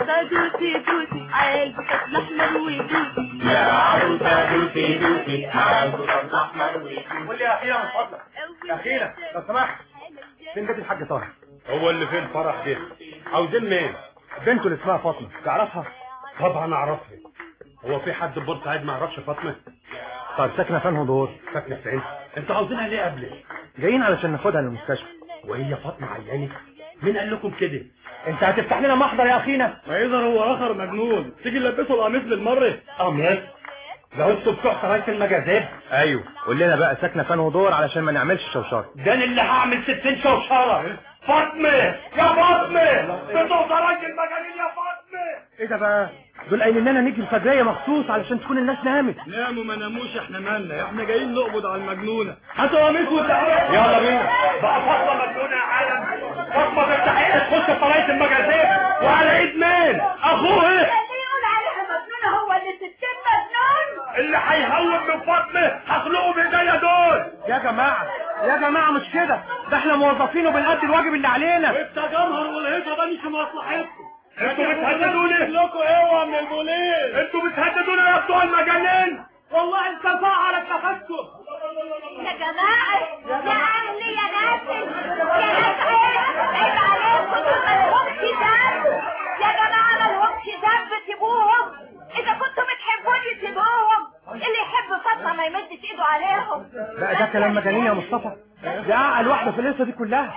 دوسي دوسي عاوز الاحمر ويدوسي. قول لي يا اخينا من فضلك يا اخينا لو سمحت، فين بيت الحاج طاهر؟ هو اللي في الفرح ده. عاوزين مين؟ بنته اللي اسمها فاطمه، تعرفها؟ طبعا اعرفها. هو في حد في بورسعيد ما يعرفش فاطمه؟ طيب ساكنه فين دور؟ ساكنه فين؟ انتوا عاوزينها ليه قبل؟ جايين علشان ناخدها للمستشفى. وهي فاطمه عيانه؟ مين قال لكم كده؟ انت هتفتح لنا محضر يا اخينا؟ ما اذا هو اخر مجنون، تيجي نلبسه القميص للمره. قميص؟ ده انتوا بتوع سرايه المجازات؟ ايوه، قول لنا بقى ساكنه فين دور علشان ما نعملش شوشره. ده انا اللي هعمل ستين شوشره. فاطمه يا فاطمه، بتوع سرايه المجانين يا فاطمه. ايه ده بقى؟ دول قايلين لنا نيجي الفجريه مخصوص علشان تكون الناس نامت. ناموا ما ناموش، احنا مالنا، احنا جايين نقبض على المجنونه. هاتوا قميص وتعالوا. يلا بينا. بقى فاطمه مجنونه يا عالم. فاطمه تستحق تخش سرايه المجازات. وعلى ايد مين؟ اخوه. اللي يقول عليها مجنونه هو اللي ستين مجنون. اللي هيهون من فاطمه هخلقه بايديا دول. يا جماعه يا جماعه مش كده، ده احنا موظفين وبنأدي الواجب اللي علينا. والتجمهر والهيصه ده مش مصلحتكم. انتوا بتهددوني؟ لكم اوعى من البوليس. انتوا بتهددوني يا بتوع المجانين. والله الكفاءة على كفاءتكم. يا جماعه يا اهلي يا ناس يا ناس عيب عليكم، دول مالهمش ذنب يا جماعه، مالهمش ذنب، سيبوهم. اذا كنتوا بتحبوني سيبوهم. اللي يحب فاطمه ما يمدش ايده عليهم. لا ده كلام مجانين يا مصطفى، ده عقل واحده في القصه دي كلها.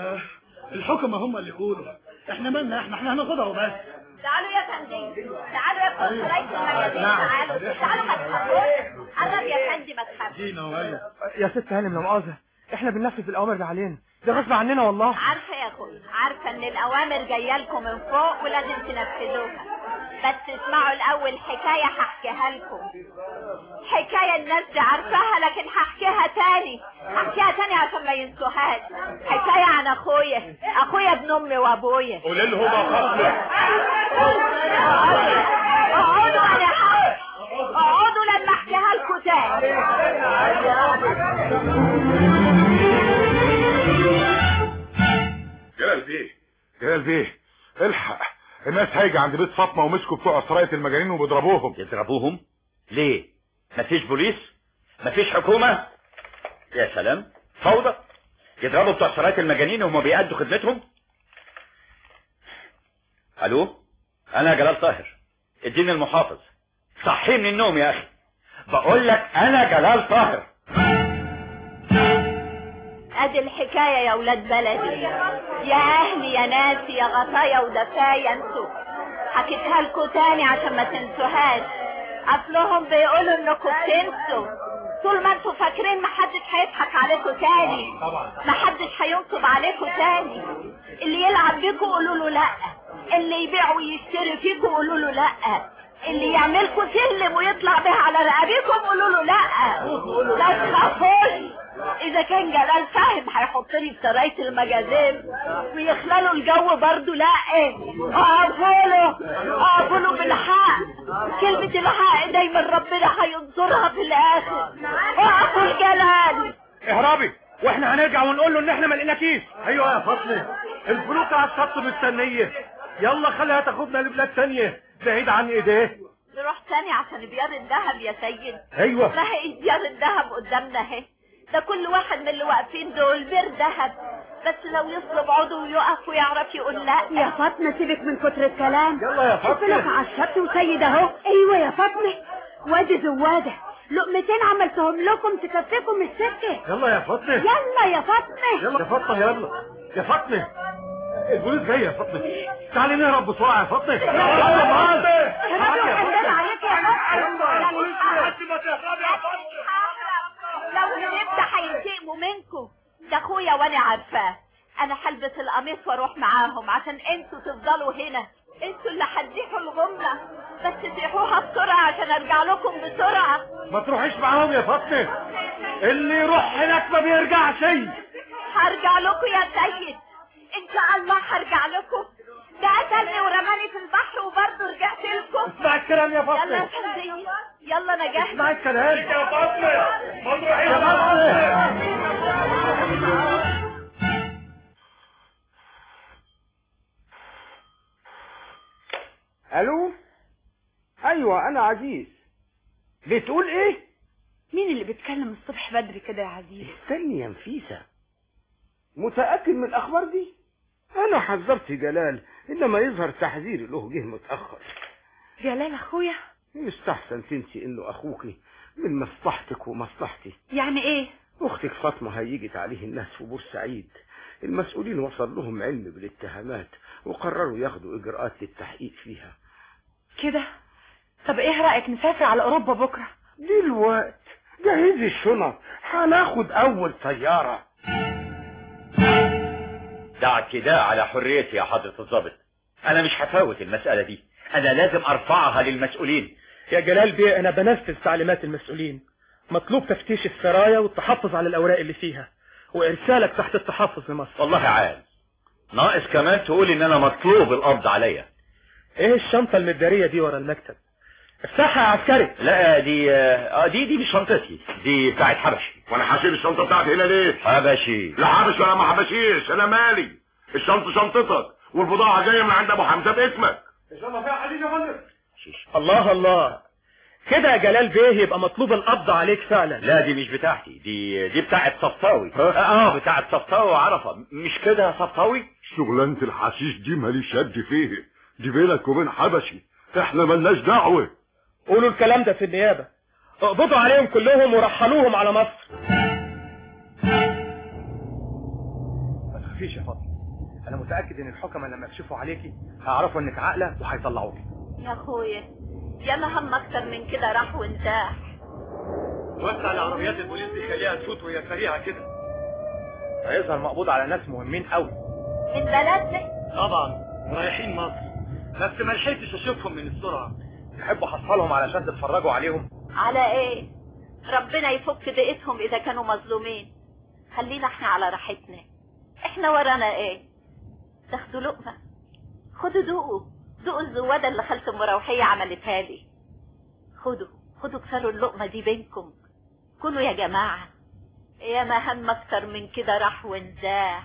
الحكمة هم اللي يقولوا، احنا مالنا، احنا احنا هناخدها وبس. تعالوا يا فندم، تعالوا يا بتوع سرايه المجازين، تعالوا تعالوا ما تخافوش. قرب يا فندم ما تخافوش. يا ست هانم لا مؤاخذه، احنا بننفذ الاوامر اللي علينا، ده غصب عننا والله. عارفه يا اخويا، عارفه ان الاوامر جايه لكم من فوق ولازم تنفذوها، بس اسمعوا الاول حكايه هحكيها لكم. حكايه الناس دي عارفاها لكن هحكيها تاني، هحكيها تاني عشان ما ينسوهاش. حكايه عن اخويا، اخويا ابن امي وابويا. قولي لهم يا فاطمه. اقعدوا انا حاضر، اقعدوا لما احكيها لكم تاني. جلال بيه جلال بيه الحق، الناس هايجة عند بيت فاطمة ومسكوا بتوع سراية المجانين وبيضربوهم. يضربوهم؟ ليه؟ مفيش بوليس؟ مفيش حكومة؟ يا سلام، فوضى. يضربوا بتوع سراية المجانين وهم بيأدوا خدمتهم؟ الو، انا جلال طاهر، اديني المحافظ. صحي من النوم يا اخي، بقول لك انا جلال طاهر. ادي الحكاية يا ولاد بلدي، يا اهلي يا ناسي يا غطايا ودفايا انتوا. حكيتها لكم تاني عشان ما تنسوهاش، اصلهم بيقولوا انكم بتنسوا. طول ما انتوا فاكرين محدش هيضحك عليكم تاني، محدش هينصب عليكم تاني. اللي يلعب بيكم قولوا له لا، اللي يبيع ويشتري فيكم قولوا له لا، اللي يعملكم سلم ويطلع بيها على رقبيكم قولوا له لا. لا تخافوش، اذا كان جلال فاهم هيحطني في سراية المجازين ويخللوا الجو برضو. لا ايه، اقفلوا اقفلوا بالحق، كلمة الحق دايما ربنا هينصرها في الاخر. اقفل جلال. اهربي واحنا هنرجع ونقول له ان احنا ما لقيناكيش. ايوه يا فاطمه، الفلوس على الشط مستنيه، يلا خليها تاخدنا لبلاد ثانيه بعيد عن ايديه. نروح تاني عشان بيار الذهب يا سيد. ايوه، ما هي بيار الذهب قدامنا اهي، ده كل واحد من اللي واقفين دول بير ذهب، بس لو يصلب عضو ويقف ويعرف يقول لا. يا فاطمه سيبك من كتر الكلام. يلا يا فاطمه، لك على الشط وسيد اهو. ايوه يا فاطمه، وادي زواده لقمتين عملتهم لكم تكفيكم السكه. يلا يا فاطمه، يلا يا فاطمه، يلا يا فاطمه، يلا يا فاطمه، البوليس جاي يا فاطمه، تعالي نهرب بسرعه يا فاطمه. يلا يا فاطمه، يا فاطمه عليك يا لحد ما تهربي يا فاطمه. لو هربت هينتقموا منكم، ده اخويا وانا عارفاه. انا هلبس القميص واروح معاهم عشان انتوا تفضلوا هنا، انتوا اللي هتزيحوا الغمة، بس تزيحوها بسرعة عشان ارجع لكم بسرعة. ما تروحيش معاهم يا فاطمه، اللي يروح هناك ما بيرجعش. هرجع لكم يا سيد، ان شاء الله هرجع لكم. ده قتلني ورماني في البحر وبرضه رجعت لكم. اسمع الكلام يا فاطمه. يلا يا فندم، يلا انا جاهزة. اسمع الكلام يا فاطمه، ما تروحيش يا فاطمه. الو، ايوه انا عزيز. بتقول ايه؟ مين اللي بيتكلم الصبح بدري كده يا عزيز؟ استني يا نفيسة، متأكد من الأخبار دي؟ أنا حذرت جلال، إنما يظهر تحذيري له جه متأخر. جلال أخويا؟ يستحسن تنسي إنه أخوكي من مصلحتك ومصلحتي. يعني إيه؟ أختك فاطمة هيجت عليه الناس في بورسعيد، المسؤولين وصل لهم علم بالاتهامات وقرروا ياخدوا إجراءات للتحقيق فيها. كده؟ طب إيه رأيك نسافر على أوروبا بكرة؟ دلوقت جهزي الشنط، هناخد أول طيارة. ده اعتداء على حريتي يا حضرة الضابط. أنا مش هفوت المسألة دي، أنا لازم أرفعها للمسؤولين. يا جلال بيه أنا بنفذ تعليمات المسؤولين. مطلوب تفتيش السرايا والتحفظ على الأوراق اللي فيها وإرسالك تحت التحفظ لمصر. والله عال، ناقص كمان تقول إن أنا مطلوب القبض عليا. إيه الشنطة المدارية دي ورا المكتب؟ افتحها يا عسكري. لا دي اه دي دي مش شنطتي، دي بتاعت حبشي. وانا هسيب الشنطه بتاعتي هنا ليه؟ حبشي. لا حبشي ولا ما حبشيش، انا مالي. الشنطه شنطتك والبضاعه جايه من عند ابو حمزه باسمك. الشنطه فيها حديد يا فندم. الله الله، كده يا جلال بيه يبقى مطلوب القبض عليك فعلا. لا دي مش بتاعتي، دي دي بتاعت صفطاوي. اه بتاعت صفطاوي وعرفه، مش كده يا صفطاوي؟ شغلانه الحشيش دي ماليش يد فيه، دي بينك وبين حبشي، احنا ملناش دعوه. قولوا الكلام ده في النيابه، اقبضوا عليهم كلهم ورحلوهم على مصر. ما تخافيش يا فاطمه، انا متاكد ان الحكماء لما يكشفوا عليكي هيعرفوا انك عاقله وهيطلعوكي. يا اخويا يا ما هم اكتر من كده راح وانتاح. وسع لعربيات البوليس دي، خليها تفوت وهي سريعه كده. هيظهر مقبوض على ناس مهمين قوي من بلدنا طبعا، ورايحين مصر، بس ما لحقتش اشوفهم من السرعه. تحبوا احصلهم علشان تتفرجوا عليهم؟ على ايه؟ ربنا يفك ضيقتهم اذا كانوا مظلومين. خلينا احنا على راحتنا، احنا ورانا ايه؟ تاخدوا لقمه؟ خدوا دوقوا دوقوا الزواده اللي خالة ام روحيه عملتها لي. خدوا خدوا كسروا اللقمه دي بينكم، كلوا يا جماعه، يا ما هم اكتر من كده راح وانزاح.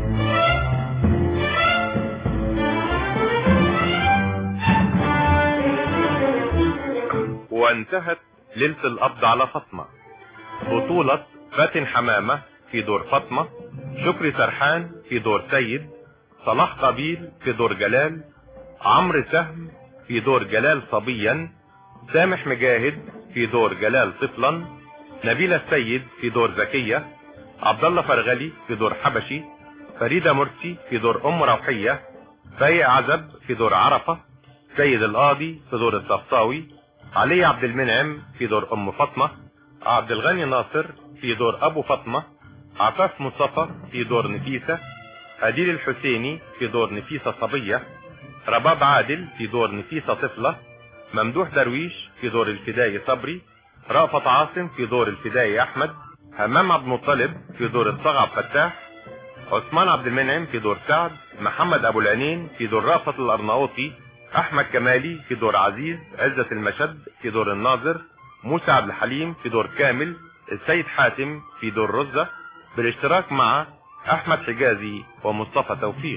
وانتهت ليلة القبض على فاطمة. بطولة فاتن حمامة في دور فاطمة، شكري سرحان في دور سيد، صلاح قبيل في دور جلال، عمرو سهم في دور جلال صبيا، سامح مجاهد في دور جلال طفلا، نبيلة السيد في دور زكية، عبد الله فرغلي في دور حبشي، فريدة مرسي في دور ام روحية، فايق عزب في دور عرفة، سيد القاضي في دور الصفصاوي، علي عبد المنعم في دور ام فاطمة، عبد الغني ناصر في دور ابو فاطمة، عفاف مصطفى في دور نفيسة، هديل الحسيني في دور نفيسة صبية، رباب عادل في دور نفيسة طفلة، ممدوح درويش في دور الفدائي صبري، رأفت عاصم في دور الفدائي احمد، همام عبد المطلب في دور الصغع فتاح، عثمان عبد المنعم في دور سعد، محمد ابو العنين في دور رأفت الارناؤوطي، احمد كمالي في دور عزيز، عزة المشد في دور الناظر، موسى عبد الحليم في دور كامل، السيد حاتم في دور رزة، بالاشتراك مع احمد حجازي ومصطفى توفيق.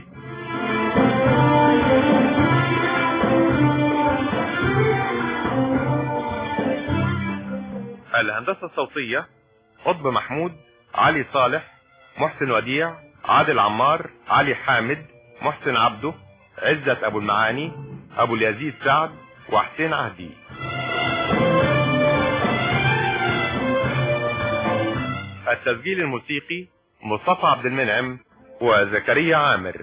الهندسة الصوتية قطب محمود، علي صالح، محسن وديع، عادل عمار، علي حامد، محسن عبده، عزت ابو المعاني، ابو اليزيد سعد، وحسين عهدي. التسجيل الموسيقي مصطفى عبد المنعم وزكريا عامر.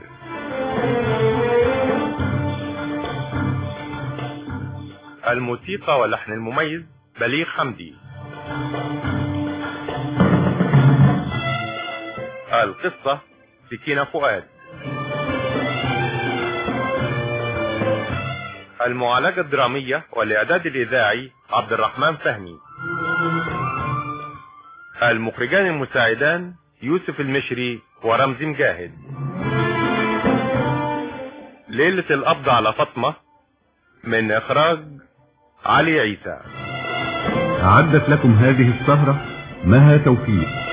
الموسيقى واللحن المميز بليغ حمدي. القصة سكينة فؤاد. المعالجة الدرامية والإعداد الإذاعي عبد الرحمن فهمي. المخرجان المساعدان يوسف المشري ورمزي مجاهد. ليلة القبض على فاطمة من إخراج علي عيسى. أعدت لكم هذه السهرة مها توفيق.